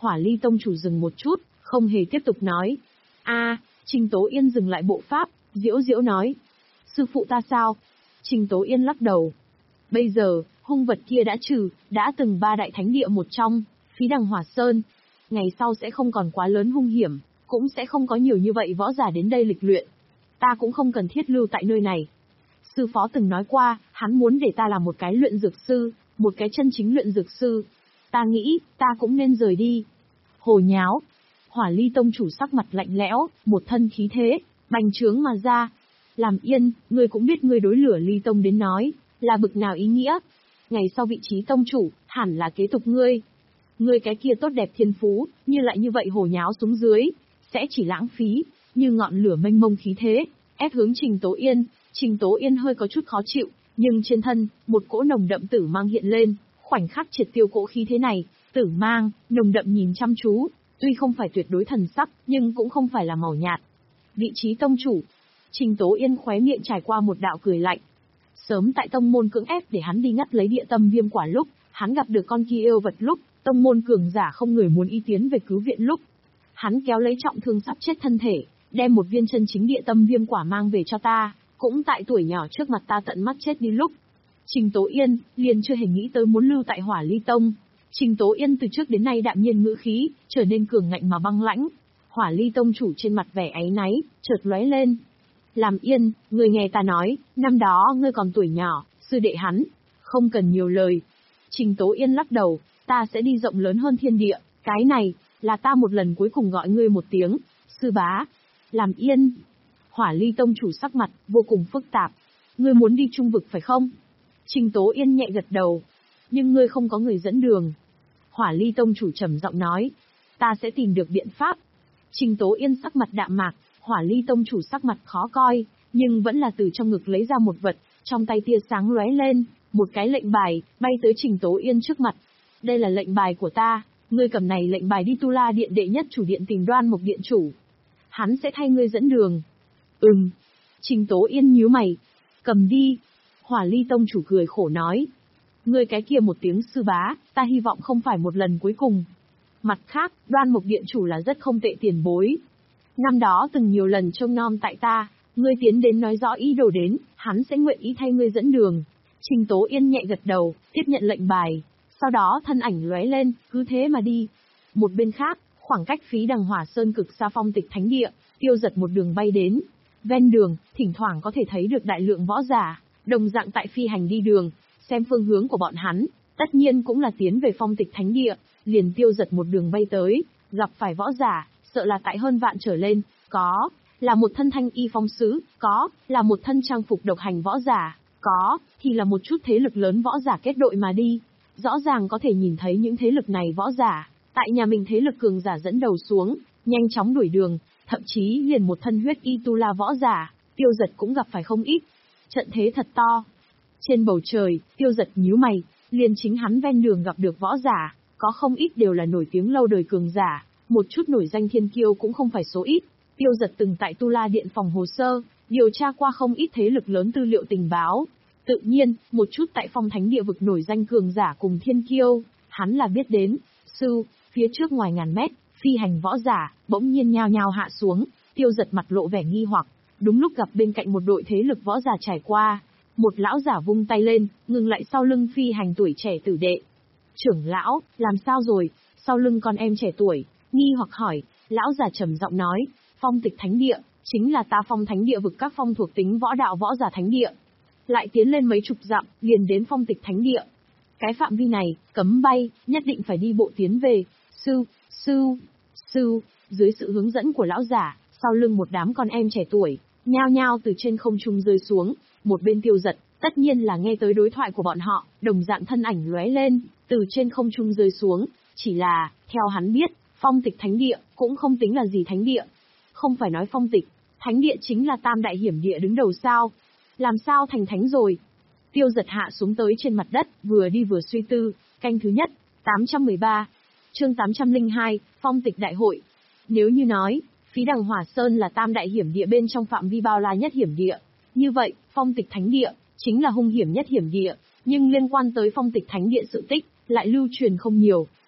Hỏa Ly tông chủ dừng một chút, không hề tiếp tục nói. A, Trình Tố Yên dừng lại bộ pháp, diễu diễu nói. Sư phụ ta sao? Trình Tố Yên lắc đầu. Bây giờ, hung vật kia đã trừ, đã từng ba đại thánh địa một trong, Phí Đằng Hỏa Sơn. Ngày sau sẽ không còn quá lớn hung hiểm, cũng sẽ không có nhiều như vậy võ giả đến đây lịch luyện. Ta cũng không cần thiết lưu tại nơi này. Sư phó từng nói qua, hắn muốn để ta làm một cái luyện dược sư, một cái chân chính luyện dược sư. Ta nghĩ, ta cũng nên rời đi. Hồ nháo. Hỏa Ly tông chủ sắc mặt lạnh lẽo, một thân khí thế, bành trướng mà ra. Làm yên, ngươi cũng biết ngươi đối lửa Ly tông đến nói, là bực nào ý nghĩa. Ngày sau vị trí tông chủ, hẳn là kế tục ngươi. Ngươi cái kia tốt đẹp thiên phú, như lại như vậy hồ nháo xuống dưới, sẽ chỉ lãng phí, như ngọn lửa mênh mông khí thế, ép hướng Trình Tố Yên. Trình Tố Yên hơi có chút khó chịu, nhưng trên thân, một cỗ nồng đậm tử mang hiện lên, khoảnh khắc triệt tiêu cỗ khí thế này, tử mang, nồng đậm nhìn chăm chú, tuy không phải tuyệt đối thần sắc, nhưng cũng không phải là màu nhạt. Vị trí tông chủ. Trình Tố Yên khóe miệng trải qua một đạo cười lạnh. Sớm tại tông môn cưỡng ép để hắn đi ngắt lấy địa tâm viêm quả lúc, hắn gặp được con kia yêu vật lúc, tông môn cường giả không người muốn y tiến về cứu viện lúc, hắn kéo lấy trọng thương sắp chết thân thể, đem một viên chân chính địa tâm viêm quả mang về cho ta, cũng tại tuổi nhỏ trước mặt ta tận mắt chết đi lúc. Trình Tố Yên liền chưa hề nghĩ tới muốn lưu tại Hỏa Ly tông. Trình Tố Yên từ trước đến nay đạm nhiên ngữ khí, trở nên cường ngạnh mà băng lãnh. Hỏa Ly tông chủ trên mặt vẻ áy náy, chợt lóe lên. Làm yên, người nghe ta nói, năm đó ngươi còn tuổi nhỏ, sư đệ hắn, không cần nhiều lời. Trình Tố Yên lắc đầu, ta sẽ đi rộng lớn hơn thiên địa, cái này, là ta một lần cuối cùng gọi ngươi một tiếng, sư bá. Làm yên. Hỏa Ly tông chủ sắc mặt, vô cùng phức tạp. Ngươi muốn đi trung vực phải không? Trình Tố Yên nhẹ gật đầu. Nhưng ngươi không có người dẫn đường. Hỏa Ly tông chủ trầm giọng nói. Ta sẽ tìm được biện pháp. Trình Tố Yên sắc mặt đạm mạc, Hỏa Ly tông chủ sắc mặt khó coi, nhưng vẫn là từ trong ngực lấy ra một vật, trong tay tia sáng lóe lên, một cái lệnh bài, bay tới Trình Tố Yên trước mặt. Đây là lệnh bài của ta, ngươi cầm này lệnh bài đi Tu La Điện đệ nhất chủ điện tìm Đoan Mộc điện chủ. Hắn sẽ thay ngươi dẫn đường. Ừm. Trình Tố Yên nhíu mày. Cầm đi. Hỏa Ly tông chủ cười khổ nói. Ngươi cái kia một tiếng sư bá, ta hy vọng không phải một lần cuối cùng. Mặt khác, Đoan Mộc điện chủ là rất không tệ tiền bối. Năm đó từng nhiều lần trông nom tại ta, ngươi tiến đến nói rõ ý đồ đến, hắn sẽ nguyện ý thay ngươi dẫn đường. Trình Tố Yên nhẹ gật đầu, tiếp nhận lệnh bài. Sau đó thân ảnh lóe lên, cứ thế mà đi. Một bên khác, khoảng cách Phí Đằng Hỏa Sơn cực xa Phong Tịch Thánh Địa, Tiêu Giật một đường bay đến. Ven đường, thỉnh thoảng có thể thấy được đại lượng võ giả, đồng dạng tại phi hành đi đường, xem phương hướng của bọn hắn, tất nhiên cũng là tiến về Phong Tịch Thánh Địa, liền Tiêu Giật một đường bay tới, gặp phải võ giả, sợ là tại hơn vạn trở lên, có là một thân thanh y phong sứ, có là một thân trang phục độc hành võ giả, có thì là một chút thế lực lớn võ giả kết đội mà đi. Rõ ràng có thể nhìn thấy những thế lực này võ giả, tại nhà mình thế lực cường giả dẫn đầu xuống, nhanh chóng đuổi đường, thậm chí liền một thân huyết y tu la võ giả, Tiêu Giật cũng gặp phải không ít. Trận thế thật to. Trên bầu trời, Tiêu Giật nhíu mày, liền chính hắn ven đường gặp được võ giả, có không ít đều là nổi tiếng lâu đời cường giả, một chút nổi danh thiên kiêu cũng không phải số ít. Tiêu Giật từng tại Tu La Điện phòng hồ sơ, điều tra qua không ít thế lực lớn tư liệu tình báo. Tự nhiên, một chút tại Phong Thánh Địa vực nổi danh cường giả cùng thiên kiêu, hắn là biết đến. Sư, phía trước ngoài ngàn mét, phi hành võ giả, bỗng nhiên nhao nhao hạ xuống, Tiêu Giật mặt lộ vẻ nghi hoặc, đúng lúc gặp bên cạnh một đội thế lực võ giả trải qua. Một lão giả vung tay lên, ngừng lại sau lưng phi hành tuổi trẻ tử đệ. Trưởng lão, làm sao rồi? Sau lưng con em trẻ tuổi, nghi hoặc hỏi, lão giả trầm giọng nói, Phong Tịch Thánh Địa, chính là ta Phong Thánh Địa vực các phong thuộc tính võ đạo võ giả thánh địa. Lại tiến lên mấy chục dặm, liền đến Phong Tịch Thánh Địa. Cái phạm vi này, cấm bay, nhất định phải đi bộ tiến về. Sư, sư, sư, dưới sự hướng dẫn của lão giả, sau lưng một đám con em trẻ tuổi, nhao nhao từ trên không trung rơi xuống, một bên Tiêu Giật, tất nhiên là nghe tới đối thoại của bọn họ, đồng dạng thân ảnh lóe lên, từ trên không trung rơi xuống, chỉ là, theo hắn biết, Phong Tịch Thánh Địa, cũng không tính là gì thánh địa. Không phải nói Phong Tịch, Thánh Địa chính là tam đại hiểm địa đứng đầu sao? Làm sao thành thánh rồi? Tiêu Giật hạ xuống tới trên mặt đất, vừa đi vừa suy tư, canh thứ nhất, tám trăm mười ba, chương tám trăm lẻ hai, Phong Tịch Đại Hội. Nếu như nói, Phí Đằng Hỏa Sơn là tam đại hiểm địa bên trong phạm vi bao la nhất hiểm địa, như vậy, Phong Tịch Thánh Địa, chính là hung hiểm nhất hiểm địa, nhưng liên quan tới Phong Tịch Thánh Địa sự tích, lại lưu truyền không nhiều.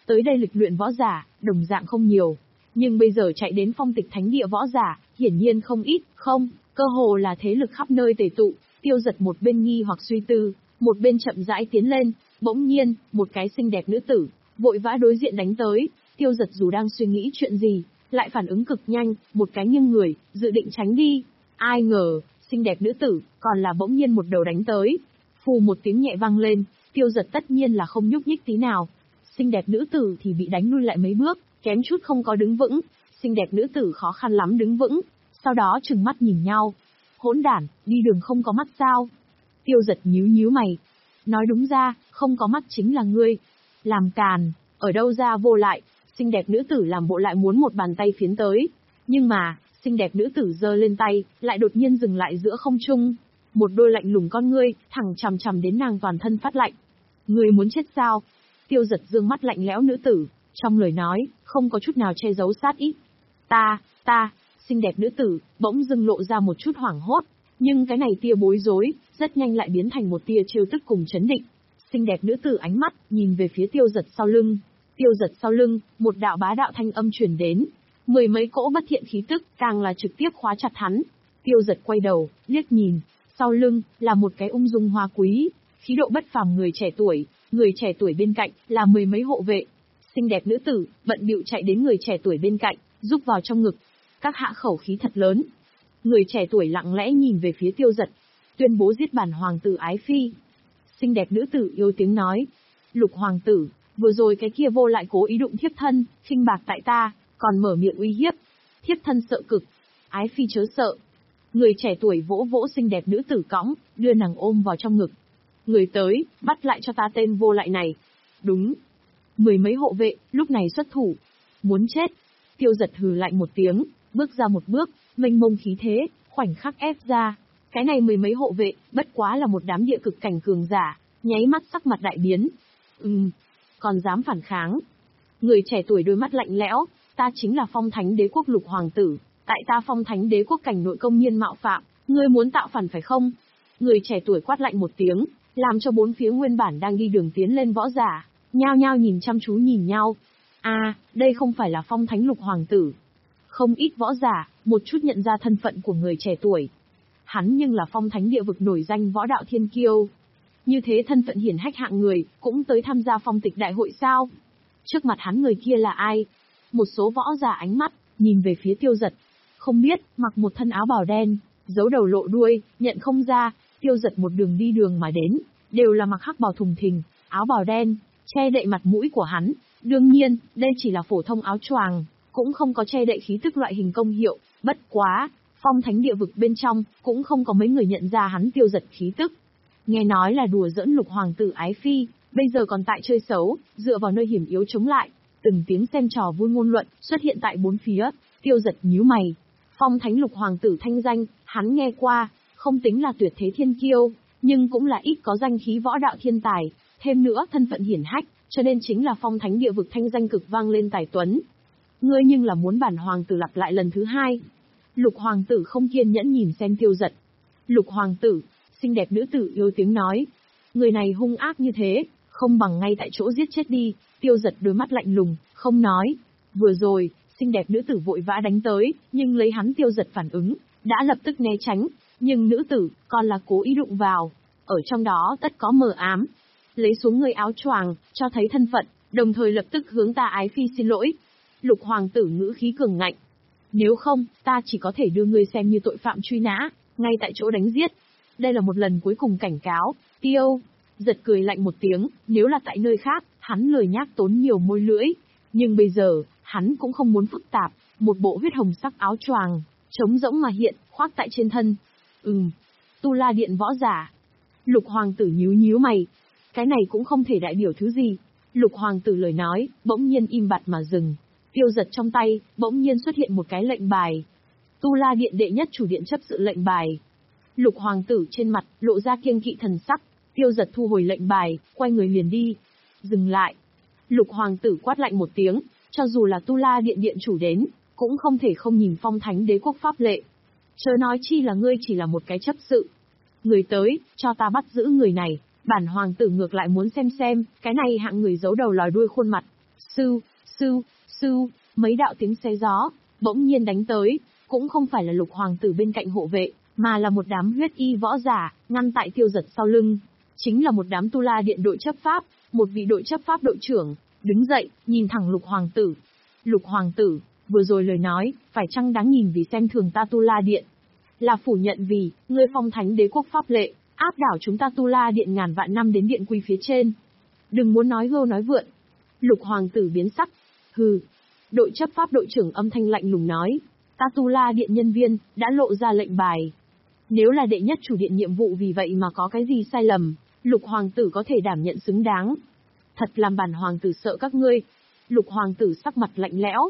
tới đây lịch luyện võ giả, đồng dạng không nhiều. Nhưng bây giờ chạy đến phong tịch thánh địa võ giả, hiển nhiên không ít, không, cơ hồ là thế lực khắp nơi tề tụ. Tiêu Giật một bên nghi hoặc suy tư, một bên chậm rãi tiến lên, bỗng nhiên, một cái xinh đẹp nữ tử, vội vã đối diện đánh tới. Tiêu Giật dù đang suy nghĩ chuyện gì, lại phản ứng cực nhanh, một cái nghiêng người, dự định tránh đi. Ai ngờ, xinh đẹp nữ tử, còn là bỗng nhiên một đầu đánh tới. Phù một tiếng nhẹ vang lên, Tiêu Giật tất nhiên là không nhúc nhích tí nào. Xinh đẹp nữ tử thì bị đánh lui lại mấy bước, kém chút không có đứng vững. Xinh đẹp nữ tử khó khăn lắm đứng vững, sau đó trừng mắt nhìn nhau. Hỗn đản, đi đường không có mắt sao? Tiêu Giật nhíu nhíu mày. Nói đúng ra, không có mắt chính là ngươi. Làm càn, ở đâu ra vô lại, xinh đẹp nữ tử làm bộ lại muốn một bàn tay phiến tới. Nhưng mà, xinh đẹp nữ tử giơ lên tay, lại đột nhiên dừng lại giữa không trung. Một đôi lạnh lùng con ngươi, thẳng chằm chằm đến nàng toàn thân phát lạnh. Ngươi muốn chết sao? Tiêu Giật dương mắt lạnh lẽo nữ tử, trong lời nói, không có chút nào che giấu sát ý. Ta, ta, xinh đẹp nữ tử, bỗng dưng lộ ra một chút hoảng hốt. Nhưng cái này tia bối rối, rất nhanh lại biến thành một tia trêu tức cùng chấn định. Xinh đẹp nữ tử ánh mắt, nhìn về phía Tiêu Giật sau lưng. Tiêu Giật sau lưng, một đạo bá đạo thanh âm truyền đến. Mười mấy cỗ bất thiện khí tức, càng là trực tiếp khóa chặt hắn. Tiêu Giật quay đầu, liếc nhìn, sau lưng, là một cái ung dung hoa quý, khí độ bất phàm người trẻ tuổi, người trẻ tuổi bên cạnh, là mười mấy hộ vệ. Xinh đẹp nữ tử, bận bịu chạy đến người trẻ tuổi bên cạnh, rúc vào trong ngực. Các hạ khẩu khí thật lớn. Người trẻ tuổi lặng lẽ nhìn về phía Tiêu Giật, tuyên bố giết bản hoàng tử Ái Phi. Xinh đẹp nữ tử yêu tiếng nói, Lục hoàng tử, vừa rồi cái kia vô lại cố ý đụng thiếp thân, khinh bạc tại ta, còn mở miệng uy hiếp. Thiếp thân sợ cực, Ái Phi chớ sợ. Người trẻ tuổi vỗ vỗ xinh đẹp nữ tử cõng, đưa nàng ôm vào trong ngực. Người tới, bắt lại cho ta tên vô lại này. Đúng. Mười mấy hộ vệ, lúc này xuất thủ. Muốn chết. Tiêu Giật hừ lạnh một tiếng, bước ra một bước, mênh mông khí thế, khoảnh khắc ép ra. Cái này mười mấy hộ vệ, bất quá là một đám địa cực cảnh cường giả, nháy mắt sắc mặt đại biến. Ừm, còn dám phản kháng. Người trẻ tuổi đôi mắt lạnh lẽo, ta chính là Phong Thánh Đế quốc Lục hoàng tử, tại ta Phong Thánh Đế quốc cảnh nội công nhiên mạo phạm, ngươi muốn tạo phản phải không? Người trẻ tuổi quát lạnh một tiếng, làm cho bốn phía nguyên bản đang đi đường tiến lên võ giả, nhao nhao nhìn chăm chú nhìn nhau. A, à, đây không phải là Phong Thánh Lục hoàng tử. Không ít võ giả, một chút nhận ra thân phận của người trẻ tuổi. Hắn nhưng là Phong Thánh địa vực nổi danh võ đạo thiên kiêu. Như thế thân phận hiển hách hạng người, cũng tới tham gia phong tịch đại hội sao? Trước mặt hắn người kia là ai? Một số võ giả ánh mắt, nhìn về phía Tiêu Giật. Không biết, mặc một thân áo bào đen, giấu đầu lộ đuôi, nhận không ra, Tiêu Giật một đường đi đường mà đến, đều là mặc hắc bào thùng thình, áo bào đen, che đậy mặt mũi của hắn. Đương nhiên, đây chỉ là phổ thông áo choàng, cũng không có che đậy khí tức loại hình công hiệu, bất quá, Phong Thánh địa vực bên trong, cũng không có mấy người nhận ra hắn Tiêu Giật khí tức. Nghe nói là đùa giỡn Lục hoàng tử Ái Phi, bây giờ còn tại chơi xấu, dựa vào nơi hiểm yếu chống lại. Từng tiếng xem trò vui ngôn luận xuất hiện tại bốn phía, Tiêu Giật nhíu mày. Phong Thánh Lục hoàng tử thanh danh, hắn nghe qua, không tính là tuyệt thế thiên kiêu, nhưng cũng là ít có danh khí võ đạo thiên tài, thêm nữa thân phận hiển hách, cho nên chính là Phong Thánh địa vực thanh danh cực vang lên tài tuấn. Ngươi nhưng là muốn bản hoàng tử lặp lại lần thứ hai. Lục hoàng tử không kiên nhẫn nhìn xem Tiêu Giật. Lục hoàng tử, xinh đẹp nữ tử yêu tiếng nói. Người này hung ác như thế, không bằng ngay tại chỗ giết chết đi. Tiêu Giật đôi mắt lạnh lùng, không nói. Vừa rồi, xinh đẹp nữ tử vội vã đánh tới, nhưng lấy hắn Tiêu Giật phản ứng, đã lập tức né tránh. Nhưng nữ tử, còn là cố ý đụng vào. Ở trong đó tất có mờ ám. Lấy xuống người áo choàng, cho thấy thân phận, đồng thời lập tức hướng ta Ái Phi xin lỗi. Lục hoàng tử ngữ khí cường ngạnh. Nếu không, ta chỉ có thể đưa ngươi xem như tội phạm truy nã, ngay tại chỗ đánh giết. Đây là một lần cuối cùng cảnh cáo. Tiêu Giật cười lạnh một tiếng, nếu là tại nơi khác, hắn lười nhác tốn nhiều môi lưỡi. Nhưng bây giờ, hắn cũng không muốn phức tạp, một bộ huyết hồng sắc áo choàng, trống rỗng mà hiện, khoác tại trên thân. Ừm, Tu La Điện võ giả. Lục hoàng tử nhíu nhíu mày. Cái này cũng không thể đại biểu thứ gì. Lục hoàng tử lời nói, bỗng nhiên im bặt mà dừng. Tiêu Giật trong tay, bỗng nhiên xuất hiện một cái lệnh bài. Tu La Điện đệ nhất chủ điện chấp sự lệnh bài. Lục hoàng tử trên mặt, lộ ra kiêng kỵ thần sắc. Tiêu Giật thu hồi lệnh bài, quay người liền đi. Dừng lại. Lục hoàng tử quát lạnh một tiếng, cho dù là Tu La Điện điện chủ đến, cũng không thể không nhìn Phong Thánh Đế quốc pháp lệ. Chớ nói chi là ngươi chỉ là một cái chấp sự. Người tới, cho ta bắt giữ người này. Bản hoàng tử ngược lại muốn xem xem, cái này hạng người giấu đầu lòi đuôi khuôn mặt. Sư, sư, sư, mấy đạo tiếng xé gió, bỗng nhiên đánh tới, cũng không phải là Lục Hoàng tử bên cạnh hộ vệ, mà là một đám huyết y võ giả, ngăn tại Tiêu Giật sau lưng. Chính là một đám Tu La Điện đội chấp pháp, một vị đội chấp pháp đội trưởng, đứng dậy, nhìn thẳng Lục Hoàng tử. Lục Hoàng tử, vừa rồi lời nói, phải chăng đáng nhìn vì xem thường ta Tu La Điện? Là phủ nhận vì, ngươi phong thánh đế quốc pháp lệ, áp đảo chúng ta Tu La Điện ngàn vạn năm đến điện quy phía trên. Đừng muốn nói gâu nói vượn. Lục Hoàng tử biến sắc. Hừ. Đội chấp pháp đội trưởng âm thanh lạnh lùng nói. Ta Tu La Điện nhân viên, đã lộ ra lệnh bài. Nếu là đệ nhất chủ điện nhiệm vụ vì vậy mà có cái gì sai lầm, Lục Hoàng tử có thể đảm nhận xứng đáng. Thật làm bản Hoàng tử sợ các ngươi. Lục Hoàng tử sắc mặt lạnh lẽo.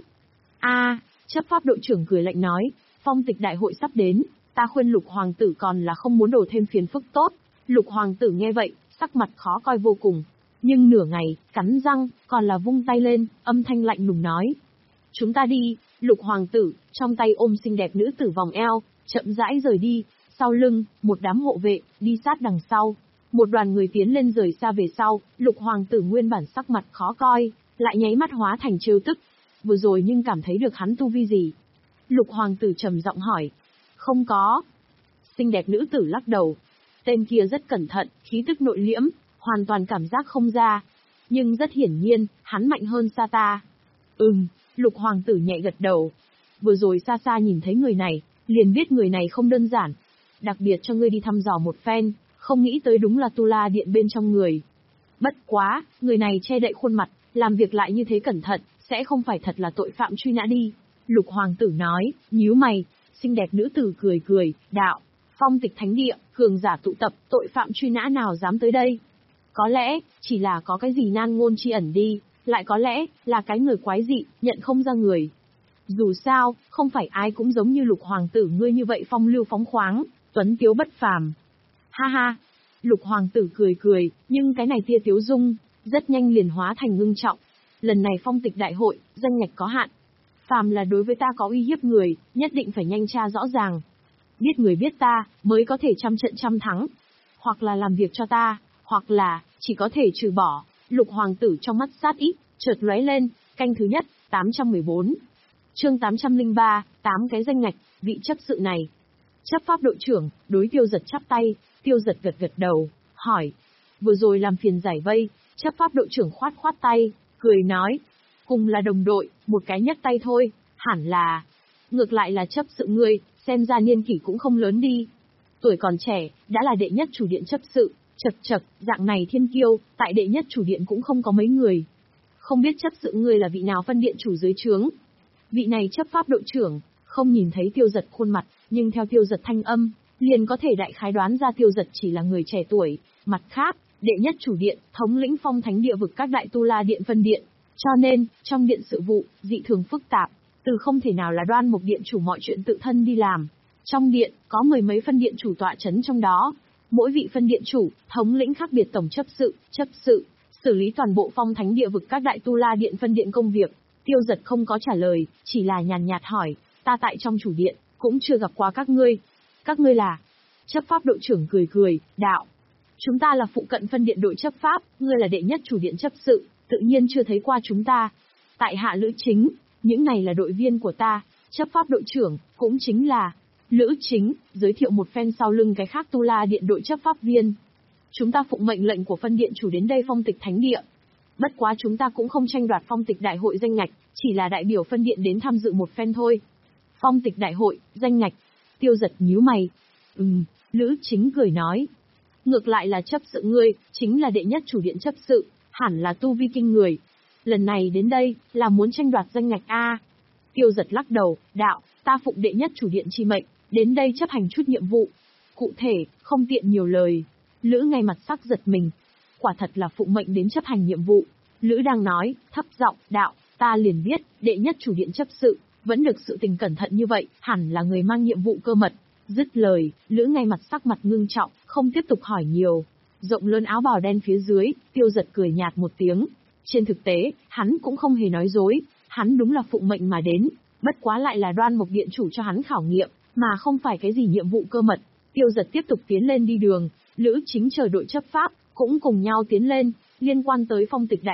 A, chấp pháp đội trưởng cười lạnh nói, phong tịch đại hội sắp đến, ta khuyên Lục Hoàng tử còn là không muốn đổ thêm phiền phức tốt. Lục Hoàng tử nghe vậy, sắc mặt khó coi vô cùng. Nhưng nửa ngày, cắn răng, còn là vung tay lên, âm thanh lạnh lùng nói. Chúng ta đi. Lục Hoàng tử, trong tay ôm xinh đẹp nữ tử vòng eo, chậm rãi rời đi, sau lưng, một đám hộ vệ, đi sát đằng sau. Một đoàn người tiến lên rời xa về sau, Lục Hoàng tử nguyên bản sắc mặt khó coi, lại nháy mắt hóa thành trêu tức. Vừa rồi nhưng cảm thấy được hắn tu vi gì? Lục Hoàng tử trầm giọng hỏi. Không có. Xinh đẹp nữ tử lắc đầu. Tên kia rất cẩn thận, khí tức nội liễm, hoàn toàn cảm giác không ra. Nhưng rất hiển nhiên, hắn mạnh hơn xa ta. Ừm, Lục Hoàng tử nhẹ gật đầu. Vừa rồi xa xa nhìn thấy người này, liền biết người này không đơn giản. Đặc biệt cho ngươi đi thăm dò một phen, không nghĩ tới đúng là Tu La Điện bên trong người. Bất quá, người này che đậy khuôn mặt, làm việc lại như thế cẩn thận, sẽ không phải thật là tội phạm truy nã đi. Lục Hoàng tử nói, nhíu mày. Xinh đẹp nữ tử cười cười, đạo, phong tịch thánh địa, cường giả tụ tập, tội phạm truy nã nào dám tới đây? Có lẽ, chỉ là có cái gì nan ngôn chi ẩn đi, lại có lẽ, là cái người quái dị, nhận không ra người. Dù sao, không phải ai cũng giống như Lục Hoàng tử ngươi như vậy phong lưu phóng khoáng, tuấn tiếu bất phàm. Ha ha, Lục Hoàng tử cười cười, nhưng cái này tia tiếu dung, rất nhanh liền hóa thành ngưng trọng. Lần này phong tịch đại hội, danh ngạch có hạn. Phàm là đối với ta có uy hiếp người, nhất định phải nhanh tra rõ ràng. Biết người biết ta, mới có thể trăm trận trăm thắng. Hoặc là làm việc cho ta, hoặc là, chỉ có thể trừ bỏ. Lục Hoàng tử trong mắt sát ý, chợt lóe lên, canh thứ nhất, tám trăm mười bốn. Chương tám trăm lẻ ba, tám cái danh ngạch, vị chấp sự này. Chấp pháp đội trưởng, đối Tiêu Giật chắp tay, Tiêu Giật gật gật đầu, hỏi. Vừa rồi làm phiền giải vây, chấp pháp đội trưởng khoát khoát tay, cười nói. Cùng là đồng đội, một cái nhấc tay thôi, hẳn là. Ngược lại là chấp sự ngươi, xem ra niên kỷ cũng không lớn đi. Tuổi còn trẻ, đã là đệ nhất chủ điện chấp sự, chật chật, dạng này thiên kiêu, tại đệ nhất chủ điện cũng không có mấy người. Không biết chấp sự ngươi là vị nào phân điện chủ dưới trướng. Vị này chấp pháp đội trưởng, không nhìn thấy Tiêu Giật khuôn mặt, nhưng theo Tiêu Giật thanh âm, liền có thể đại khái đoán ra Tiêu Giật chỉ là người trẻ tuổi. Mặt khác, đệ nhất chủ điện, thống lĩnh phong thánh địa vực các đại Tu La Điện phân điện. Cho nên, trong điện sự vụ, dị thường phức tạp, từ không thể nào là Đoan Mục điện chủ mọi chuyện tự thân đi làm. Trong điện, có mười mấy phân điện chủ tọa chấn trong đó. Mỗi vị phân điện chủ, thống lĩnh khác biệt tổng chấp sự, chấp sự, xử lý toàn bộ phong thánh địa vực các đại Tu La Điện phân điện công việc. Tiêu Giật không có trả lời, chỉ là nhàn nhạt hỏi, ta tại trong chủ điện, cũng chưa gặp qua các ngươi. Các ngươi là? Chấp pháp đội trưởng cười cười, đạo. Chúng ta là phụ cận phân điện đội chấp pháp, ngươi là đệ nhất chủ điện chấp sự, tự nhiên chưa thấy qua chúng ta. Tại hạ Lữ Chính, những này là đội viên của ta, chấp pháp đội trưởng, cũng chính là Lữ Chính, giới thiệu một phen sau lưng cái khác Tu La Điện đội chấp pháp viên. Chúng ta phụng mệnh lệnh của phân điện chủ đến đây phong tịch thánh địa. Bất quá chúng ta cũng không tranh đoạt phong tịch đại hội danh ngạch, chỉ là đại biểu phân điện đến tham dự một phen thôi. Phong tịch đại hội, danh ngạch. Tiêu Giật nhíu mày. Ừm, Lữ Chính cười nói. Ngược lại là chấp sự ngươi, chính là đệ nhất chủ điện chấp sự, hẳn là tu vi kinh người. Lần này đến đây, là muốn tranh đoạt danh ngạch A. Tiêu Giật lắc đầu, đạo, ta phụng đệ nhất chủ điện chi mệnh, đến đây chấp hành chút nhiệm vụ. Cụ thể, không tiện nhiều lời. Lữ ngay mặt sắc giật mình. Quả thật là phụng mệnh đến chấp hành nhiệm vụ. Lữ đang nói, thấp giọng, đạo, ta liền biết, đệ nhất chủ điện chấp sự, vẫn được sự tình cẩn thận như vậy, hẳn là người mang nhiệm vụ cơ mật. Dứt lời, Lữ ngay mặt sắc mặt ngưng trọng, không tiếp tục hỏi nhiều. Rộng lớn áo bào đen phía dưới, Tiêu Giật cười nhạt một tiếng. Trên thực tế, hắn cũng không hề nói dối, hắn đúng là phụng mệnh mà đến, bất quá lại là Đoan Mục điện chủ cho hắn khảo nghiệm, mà không phải cái gì nhiệm vụ cơ mật. Tiêu Giật tiếp tục tiến lên đi đường, Lữ Chính chờ đội chấp pháp, cũng cùng nhau tiến lên, liên quan tới phong tịch đại hội,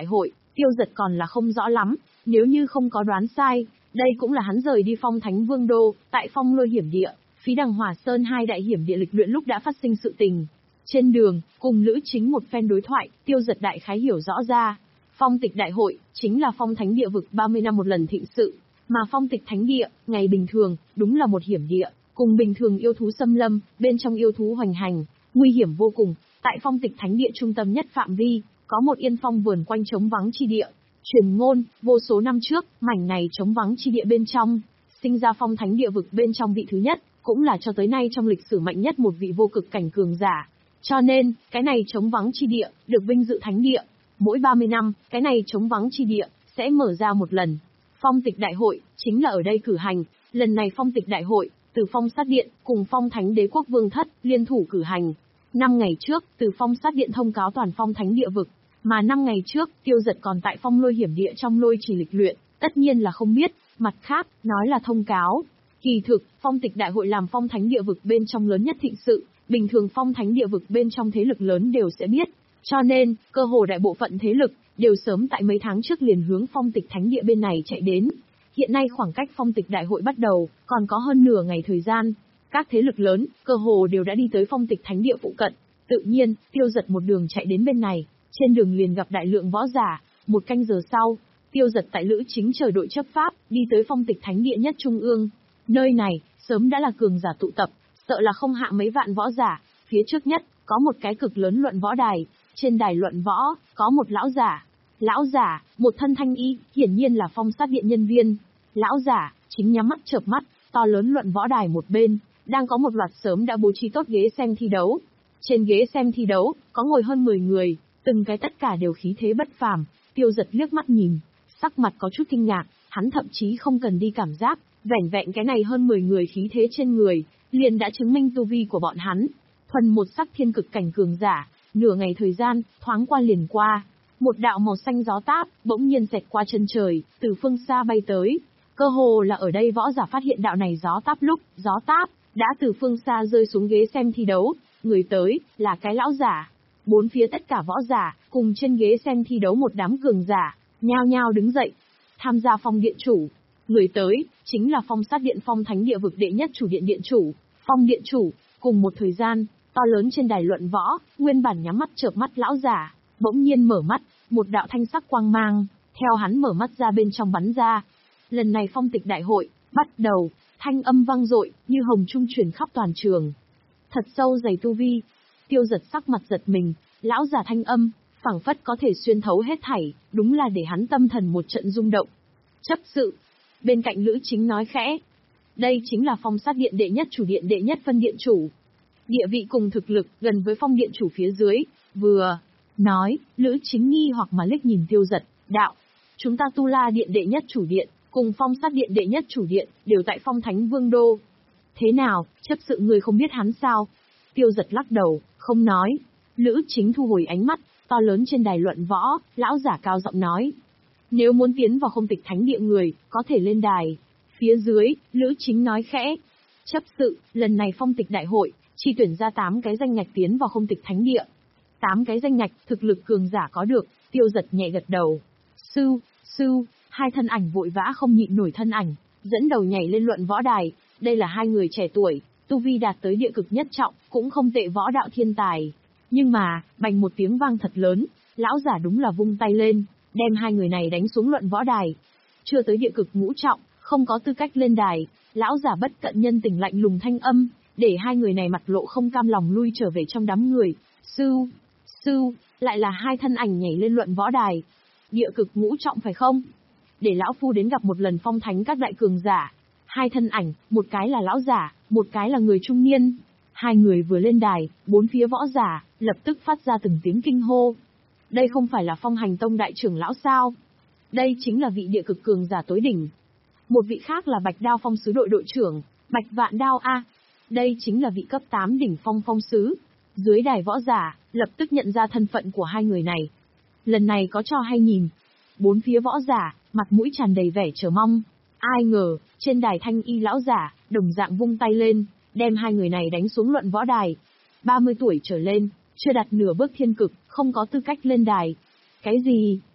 Tiêu Dật còn là không rõ lắm, nếu như không có đoán sai, đây cũng là hắn rời đi Phong Thánh Vương Đô, tại Phong Lôi Hiểm Địa, Phí Đằng Hỏa Sơn hai đại hiểm địa lịch luyện lúc đã phát sinh sự tình. Trên đường, cùng Lữ Chính một phen đối thoại, Tiêu Dật đại khái hiểu rõ ra. Phong Tịch Đại hội, chính là Phong Thánh Địa vực ba mươi năm một lần thịnh sự, mà Phong Tịch Thánh Địa, ngày bình thường, đúng là một hiểm địa, cùng bình thường yêu thú xâm lâm, bên trong yêu thú hoành hành, nguy hiểm vô cùng. Tại Phong Tịch Thánh Địa trung tâm nhất phạm vi, có một yên phong vườn quanh trống vắng chi địa. Truyền ngôn, vô số năm trước, mảnh này trống vắng chi địa bên trong, sinh ra Phong Thánh Địa vực bên trong vị thứ nhất, cũng là cho tới nay trong lịch sử mạnh nhất một vị vô cực cảnh cường giả. Cho nên, cái này trống vắng chi địa, được vinh dự thánh địa. Mỗi ba mươi năm, cái này trống vắng chi địa, sẽ mở ra một lần. Phong Tịch Đại hội, chính là ở đây cử hành. Lần này Phong Tịch Đại hội, từ Phong Sát Điện, cùng Phong Thánh Đế Quốc Vương Thất, liên thủ cử hành. Năm ngày trước, từ Phong Sát Điện thông cáo toàn Phong Thánh Địa vực. Mà năm ngày trước, Tiêu Dật còn tại Phong Lôi Hiểm Địa trong lôi trì lịch luyện, tất nhiên là không biết, mặt khác, nói là thông cáo. Kỳ thực, Phong Tịch Đại hội làm Phong Thánh Địa vực bên trong lớn nhất thịnh sự, bình thường Phong Thánh Địa vực bên trong thế lực lớn đều sẽ biết. Cho nên, cơ hồ đại bộ phận thế lực, đều sớm tại mấy tháng trước liền hướng Phong Tịch Thánh Địa bên này chạy đến. Hiện nay khoảng cách Phong Tịch Đại hội bắt đầu, còn có hơn nửa ngày thời gian. Các thế lực lớn, cơ hồ đều đã đi tới Phong Tịch Thánh Địa phụ cận. Tự nhiên, Tiêu Dật một đường chạy đến bên này, trên đường liền gặp đại lượng võ giả. Một canh giờ sau, Tiêu Dật tại Lữ Chính chờ đội chấp pháp, đi tới Phong Tịch Thánh Địa nhất trung ương. Nơi này, sớm đã là cường giả tụ tập, sợ là không hạ mấy vạn võ giả. Phía trước nhất, có một cái cực lớn luận võ đài. Trên đài luận võ, có một lão giả. Lão giả, một thân thanh y, hiển nhiên là Phong Sát Điện nhân viên. Lão giả, chính nhắm mắt chợp mắt, to lớn luận võ đài một bên, đang có một loạt sớm đã bố trí tốt ghế xem thi đấu. Trên ghế xem thi đấu, có ngồi hơn mười người, từng cái tất cả đều khí thế bất phàm. Tiêu Dật liếc mắt nhìn, sắc mặt có chút kinh ngạc, hắn thậm chí không cần đi cảm giác, vẻn vẹn cái này hơn mười người khí thế trên người, liền đã chứng minh tu vi của bọn hắn. Thuần một sắc thiên cực cảnh cường giả, nửa ngày thời gian, thoáng qua liền qua. Một đạo màu xanh gió táp, bỗng nhiên xẹt qua chân trời, từ phương xa bay tới. Cơ hồ là ở đây võ giả phát hiện đạo này gió táp lúc, gió táp, đã từ phương xa rơi xuống ghế xem thi đấu. Người tới, là cái lão giả. Bốn phía tất cả võ giả, cùng trên ghế xem thi đấu một đám cường giả, nhao nhao đứng dậy. Tham gia Phong Điện chủ. Người tới, chính là Phong Sát Điện Phong Thánh Địa vực đệ nhất chủ điện điện chủ, Phong Điện chủ. Cùng một thời gian, to lớn trên đài luận võ, nguyên bản nhắm mắt chợp mắt lão giả, bỗng nhiên mở mắt, một đạo thanh sắc quang mang, theo hắn mở mắt ra bên trong bắn ra. Lần này Phong Tịch Đại hội, bắt đầu, thanh âm vang dội, như hồng trung truyền khắp toàn trường. Thật sâu dày tu vi, Tiêu Dật sắc mặt giật mình, lão giả thanh âm, phảng phất có thể xuyên thấu hết thảy, đúng là để hắn tâm thần một trận rung động. Chấp sự, bên cạnh Lữ Chính nói khẽ, đây chính là Phong Sát Điện đệ nhất chủ điện đệ nhất phân điện chủ. Địa vị cùng thực lực gần với Phong Điện chủ phía dưới, vừa nói, Lữ Chính nghi hoặc mà liếc nhìn Tiêu Dật, đạo, chúng ta Tu La Điện đệ nhất chủ điện, cùng Phong Sát Điện đệ nhất chủ điện, đều tại Phong Thánh Vương Đô. Thế nào, chấp sự người không biết hắn sao? Tiêu Dật lắc đầu, không nói. Lữ Chính thu hồi ánh mắt, to lớn trên đài luận võ, lão giả cao giọng nói. Nếu muốn tiến vào Không Tịch Thánh Địa người, có thể lên đài. Phía dưới, Lữ Chính nói khẽ. Chấp sự, lần này Phong Tịch Đại hội, chỉ tuyển ra tám cái danh ngạch tiến vào Không Tịch Thánh Địa. tám cái danh ngạch, thực lực cường giả có được. Tiêu Dật nhẹ gật đầu. Sư, sư, hai thân ảnh vội vã không nhịn nổi thân ảnh, dẫn đầu nhảy lên luận võ đài. Đây là hai người trẻ tuổi, tu vi đạt tới địa cực nhất trọng, cũng không tệ võ đạo thiên tài. Nhưng mà, bành một tiếng vang thật lớn, lão giả đúng là vung tay lên, đem hai người này đánh xuống luận võ đài. Chưa tới địa cực ngũ trọng, không có tư cách lên đài, lão giả bất cận nhân tình lạnh lùng thanh âm, để hai người này mặt lộ không cam lòng lui trở về trong đám người. Sư, sư, lại là hai thân ảnh nhảy lên luận võ đài. Địa cực ngũ trọng phải không? Để lão phu đến gặp một lần phong thánh các đại cường giả. Hai thân ảnh, một cái là lão giả, một cái là người trung niên. Hai người vừa lên đài, bốn phía võ giả, lập tức phát ra từng tiếng kinh hô. Đây không phải là Phong Hành Tông đại trưởng lão sao? Đây chính là vị địa cực cường giả tối đỉnh. Một vị khác là Bạch Đao Phong sứ đội đội trưởng, Bạch Vạn Đao A. Đây chính là vị cấp tám đỉnh phong phong sứ. Dưới đài võ giả, lập tức nhận ra thân phận của hai người này. Lần này có cho hay nhìn. Bốn phía võ giả, mặt mũi tràn đầy vẻ chờ mong. Ai ngờ, trên đài thanh y lão giả, đồng dạng vung tay lên, đem hai người này đánh xuống luận võ đài. ba mươi tuổi trở lên, chưa đặt nửa bước thiên cực, không có tư cách lên đài. Cái gì?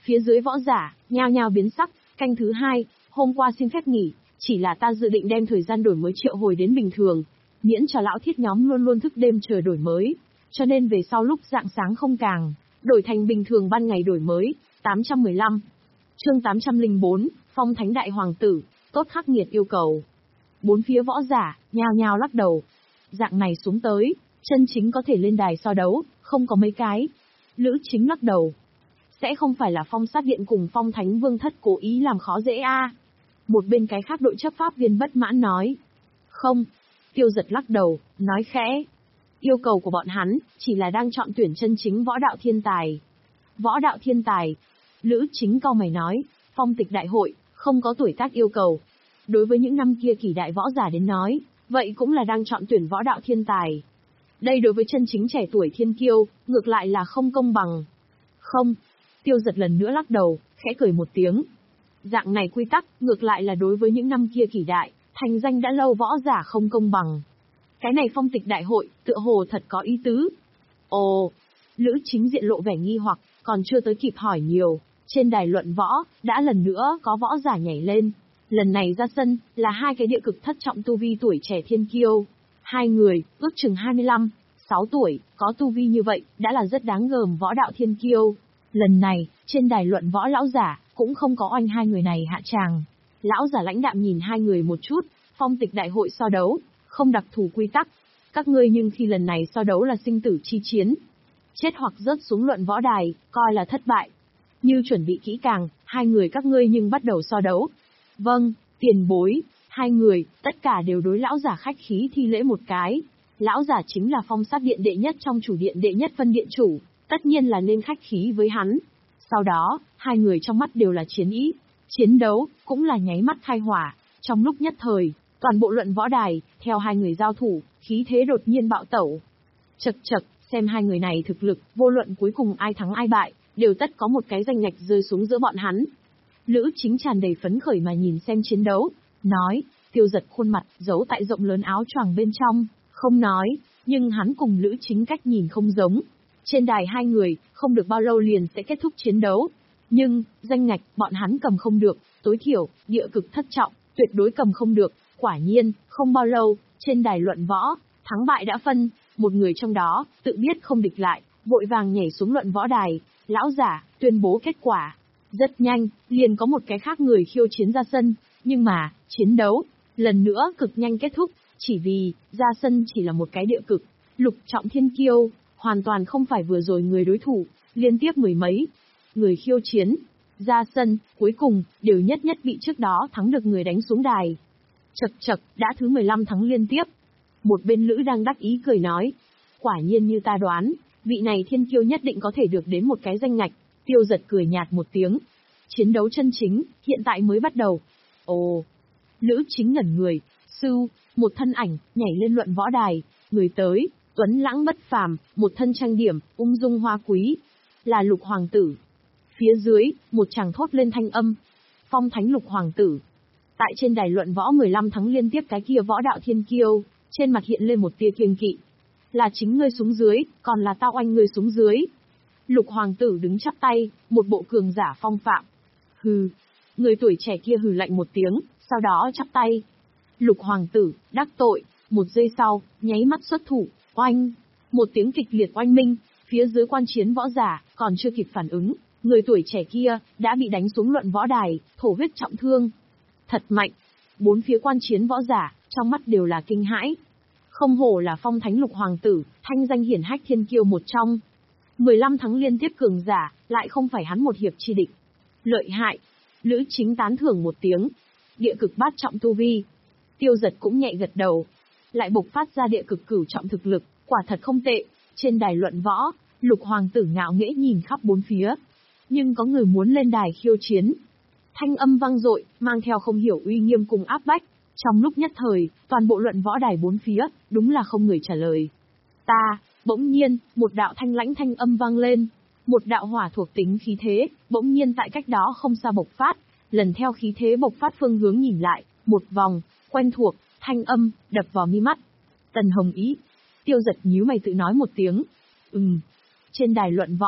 Phía dưới võ giả, nhao nhao biến sắc, canh thứ hai, hôm qua xin phép nghỉ, chỉ là ta dự định đem thời gian đổi mới triệu hồi đến bình thường, miễn cho lão thiết nhóm luôn luôn thức đêm chờ đổi mới, cho nên về sau lúc rạng sáng không càng, đổi thành bình thường ban ngày đổi mới, tám trăm mười lăm. Chương tám trăm lẻ bốn, Phong Thánh Đại Hoàng Tử, tốt khắc nghiệt yêu cầu. Bốn phía võ giả, nhao nhao lắc đầu. Dạng này xuống tới, chân chính có thể lên đài so đấu, không có mấy cái. Lữ Chính lắc đầu. Sẽ không phải là Phong Sát Điện cùng Phong Thánh Vương Thất cố ý làm khó dễ a? À? Một bên cái khác đội chấp pháp viên bất mãn nói. Không. Tiêu Giật lắc đầu, nói khẽ. Yêu cầu của bọn hắn, chỉ là đang chọn tuyển chân chính võ đạo thiên tài. Võ đạo thiên tài. Lữ Chính cau mày nói, phong tịch đại hội, không có tuổi tác yêu cầu. Đối với những năm kia kỷ đại võ giả đến nói, vậy cũng là đang chọn tuyển võ đạo thiên tài. Đây đối với chân chính trẻ tuổi thiên kiêu, ngược lại là không công bằng. Không. Tiêu Giật lần nữa lắc đầu, khẽ cười một tiếng. Dạng này quy tắc, ngược lại là đối với những năm kia kỷ đại, thành danh đã lâu võ giả không công bằng. Cái này phong tịch đại hội, tựa hồ thật có ý tứ. Ồ, Lữ Chính diện lộ vẻ nghi hoặc, còn chưa tới kịp hỏi nhiều. Trên đài luận võ, đã lần nữa có võ giả nhảy lên. Lần này ra sân, là hai cái địa cực thất trọng tu vi tuổi trẻ thiên kiêu. Hai người, ước chừng hai mươi lăm, sáu tuổi, có tu vi như vậy, đã là rất đáng gờm võ đạo thiên kiêu. Lần này, trên đài luận võ lão giả, cũng không có oanh hai người này hạ tràng. Lão giả lãnh đạm nhìn hai người một chút, phong tịch đại hội so đấu, không đặc thù quy tắc. Các ngươi nhưng khi lần này so đấu là sinh tử chi chiến. Chết hoặc rớt xuống luận võ đài, coi là thất bại. Như chuẩn bị kỹ càng, hai người các ngươi nhưng bắt đầu so đấu. Vâng, tiền bối, hai người, tất cả đều đối lão giả khách khí thi lễ một cái. Lão giả chính là Phong Sát Điện đệ nhất trong chủ điện đệ nhất phân điện chủ, tất nhiên là nên khách khí với hắn. Sau đó, hai người trong mắt đều là chiến ý. Chiến đấu, cũng là nháy mắt khai hỏa, trong lúc nhất thời, toàn bộ luận võ đài, theo hai người giao thủ, khí thế đột nhiên bạo tẩu. Chật chật, xem hai người này thực lực, vô luận cuối cùng ai thắng ai bại, đều tất có một cái danh ngạch rơi xuống giữa bọn hắn. Lữ Chính tràn đầy phấn khởi mà nhìn xem chiến đấu, nói, Tiêu Giật khuôn mặt giấu tại rộng lớn áo choàng bên trong, không nói, nhưng hắn cùng Lữ Chính cách nhìn không giống. Trên đài hai người, không được bao lâu liền sẽ kết thúc chiến đấu. Nhưng, danh ngạch, bọn hắn cầm không được, tối thiểu, địa cực thất trọng, tuyệt đối cầm không được. Quả nhiên, không bao lâu, trên đài luận võ, thắng bại đã phân, một người trong đó, tự biết không địch lại, vội vàng nhảy xuống luận võ đài, lão giả, tuyên bố kết quả. Rất nhanh, liền có một cái khác người khiêu chiến ra sân, nhưng mà, chiến đấu, lần nữa cực nhanh kết thúc, chỉ vì, ra sân chỉ là một cái địa cực, lục trọng thiên kiêu, hoàn toàn không phải vừa rồi người đối thủ, liên tiếp mười mấy người khiêu chiến, ra sân, cuối cùng, đều nhất nhất vị trước đó thắng được người đánh xuống đài. Chật chật, đã thứ mười lăm thắng liên tiếp. Một bên Lữ đang đắc ý cười nói, quả nhiên như ta đoán, vị này thiên kiêu nhất định có thể được đến một cái danh ngạch. Tiêu Giật cười nhạt một tiếng. Chiến đấu chân chính, hiện tại mới bắt đầu. Ồ, Lữ Chính ngẩn người, sưu, một thân ảnh, nhảy lên luận võ đài, người tới, tuấn lãng bất phàm, một thân trang điểm, ung dung hoa quý, là Lục Hoàng Tử. Phía dưới, một chàng thốt lên thanh âm, Phong Thánh Lục Hoàng Tử. Tại trên đài luận võ mười lăm thắng liên tiếp cái kia võ đạo thiên kiêu, trên mặt hiện lên một tia kiêng kỵ. Là chính ngươi xuống dưới, còn là tao oanh ngươi xuống dưới. Lục Hoàng Tử đứng chắp tay, một bộ cường giả phong phạm. Hừ, người tuổi trẻ kia hừ lạnh một tiếng, sau đó chắp tay. Lục Hoàng Tử, đắc tội, một giây sau, nháy mắt xuất thủ, oanh. Một tiếng kịch liệt oanh minh, phía dưới quan chiến võ giả, còn chưa kịp phản ứng, người tuổi trẻ kia, đã bị đánh xuống luận võ đài, thổ huyết trọng thương. Thật mạnh. Bốn phía quan chiến võ giả, trong mắt đều là kinh hãi. Không hổ là Phong Thánh Lục Hoàng Tử, thanh danh hiển hách thiên kiêu một trong. mười lăm thắng liên tiếp cường giả, lại không phải hắn một hiệp chi địch. Lợi hại. Lữ Chính tán thưởng một tiếng. Địa cực bát trọng tu vi. Tiêu Giật cũng nhẹ gật đầu. Lại bộc phát ra địa cực cửu trọng thực lực, quả thật không tệ. Trên đài luận võ, Lục Hoàng Tử ngạo nghễ nhìn khắp bốn phía. Nhưng có người muốn lên đài khiêu chiến. Thanh âm vang dội, mang theo không hiểu uy nghiêm cùng áp bách. Trong lúc nhất thời, toàn bộ luận võ đài bốn phía, đúng là không người trả lời. Ta, bỗng nhiên, một đạo thanh lãnh thanh âm vang lên. Một đạo hỏa thuộc tính khí thế, bỗng nhiên tại cách đó không xa bộc phát. Lần theo khí thế bộc phát phương hướng nhìn lại, một vòng, quen thuộc, thanh âm, đập vào mi mắt. Tần Hồng Ý. Tiêu Giật nhíu mày tự nói một tiếng. Ừm. Trên đài luận võ,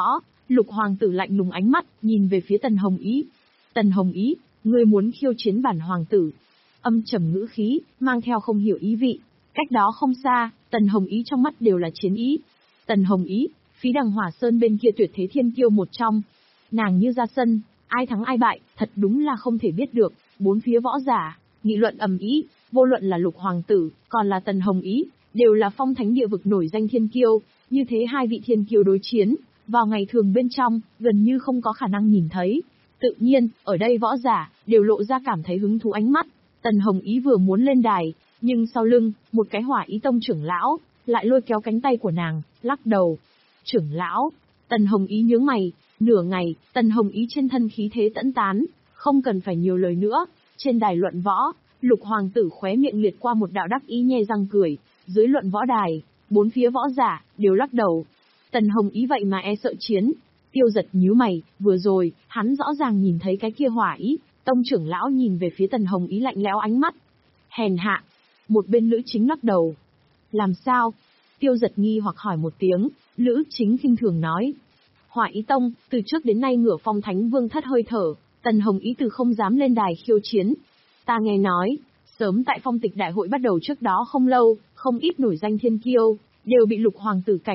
Lục hoàng tử lạnh lùng ánh mắt, nhìn về phía Tần Hồng Ý. Tần Hồng Ý, ngươi muốn khiêu chiến bản hoàng tử. Âm trầm ngữ khí, mang theo không hiểu ý vị. Cách đó không xa, Tần Hồng Ý trong mắt đều là chiến ý. Tần Hồng Ý, phí đằng Hỏa Sơn bên kia tuyệt thế thiên kiêu một trong. Nàng như ra sân, ai thắng ai bại, thật đúng là không thể biết được. Bốn phía võ giả, nghị luận ầm ĩ, vô luận là Lục hoàng tử, còn là Tần Hồng Ý, đều là phong thánh địa vực nổi danh thiên kiêu. Như thế hai vị thiên kiêu đối chiến, vào ngày thường bên trong, gần như không có khả năng nhìn thấy. Tự nhiên, ở đây võ giả, đều lộ ra cảm thấy hứng thú ánh mắt. Tần Hồng Ý vừa muốn lên đài, nhưng sau lưng, một cái Hỏa Ý Tông trưởng lão, lại lôi kéo cánh tay của nàng, lắc đầu. Trưởng lão, Tần Hồng Ý nhướng mày, nửa ngày, Tần Hồng Ý trên thân khí thế tẫn tán, không cần phải nhiều lời nữa. Trên đài luận võ, Lục hoàng tử khóe miệng liệt qua một đạo đắc ý nhe răng cười, dưới luận võ đài, bốn phía võ giả, đều lắc đầu. Tần Hồng Ý vậy mà e sợ chiến. Tiêu Giật nhíu mày, vừa rồi, hắn rõ ràng nhìn thấy cái kia Hỏa Ý Tông trưởng lão nhìn về phía Tần Hồng Ý lạnh lẽo ánh mắt. Hèn hạ. Một bên Lữ Chính lắc đầu. Làm sao? Tiêu Giật nghi hoặc hỏi một tiếng, Lữ Chính khinh thường nói. Hỏa Ý Tông, từ trước đến nay ngửa phong thánh vương thất hơi thở, Tần Hồng Ý từ không dám lên đài khiêu chiến. Ta nghe nói, sớm tại phong tịch đại hội bắt đầu trước đó không lâu, không ít nổi danh thiên kiêu, đều bị Lục hoàng tử cảnh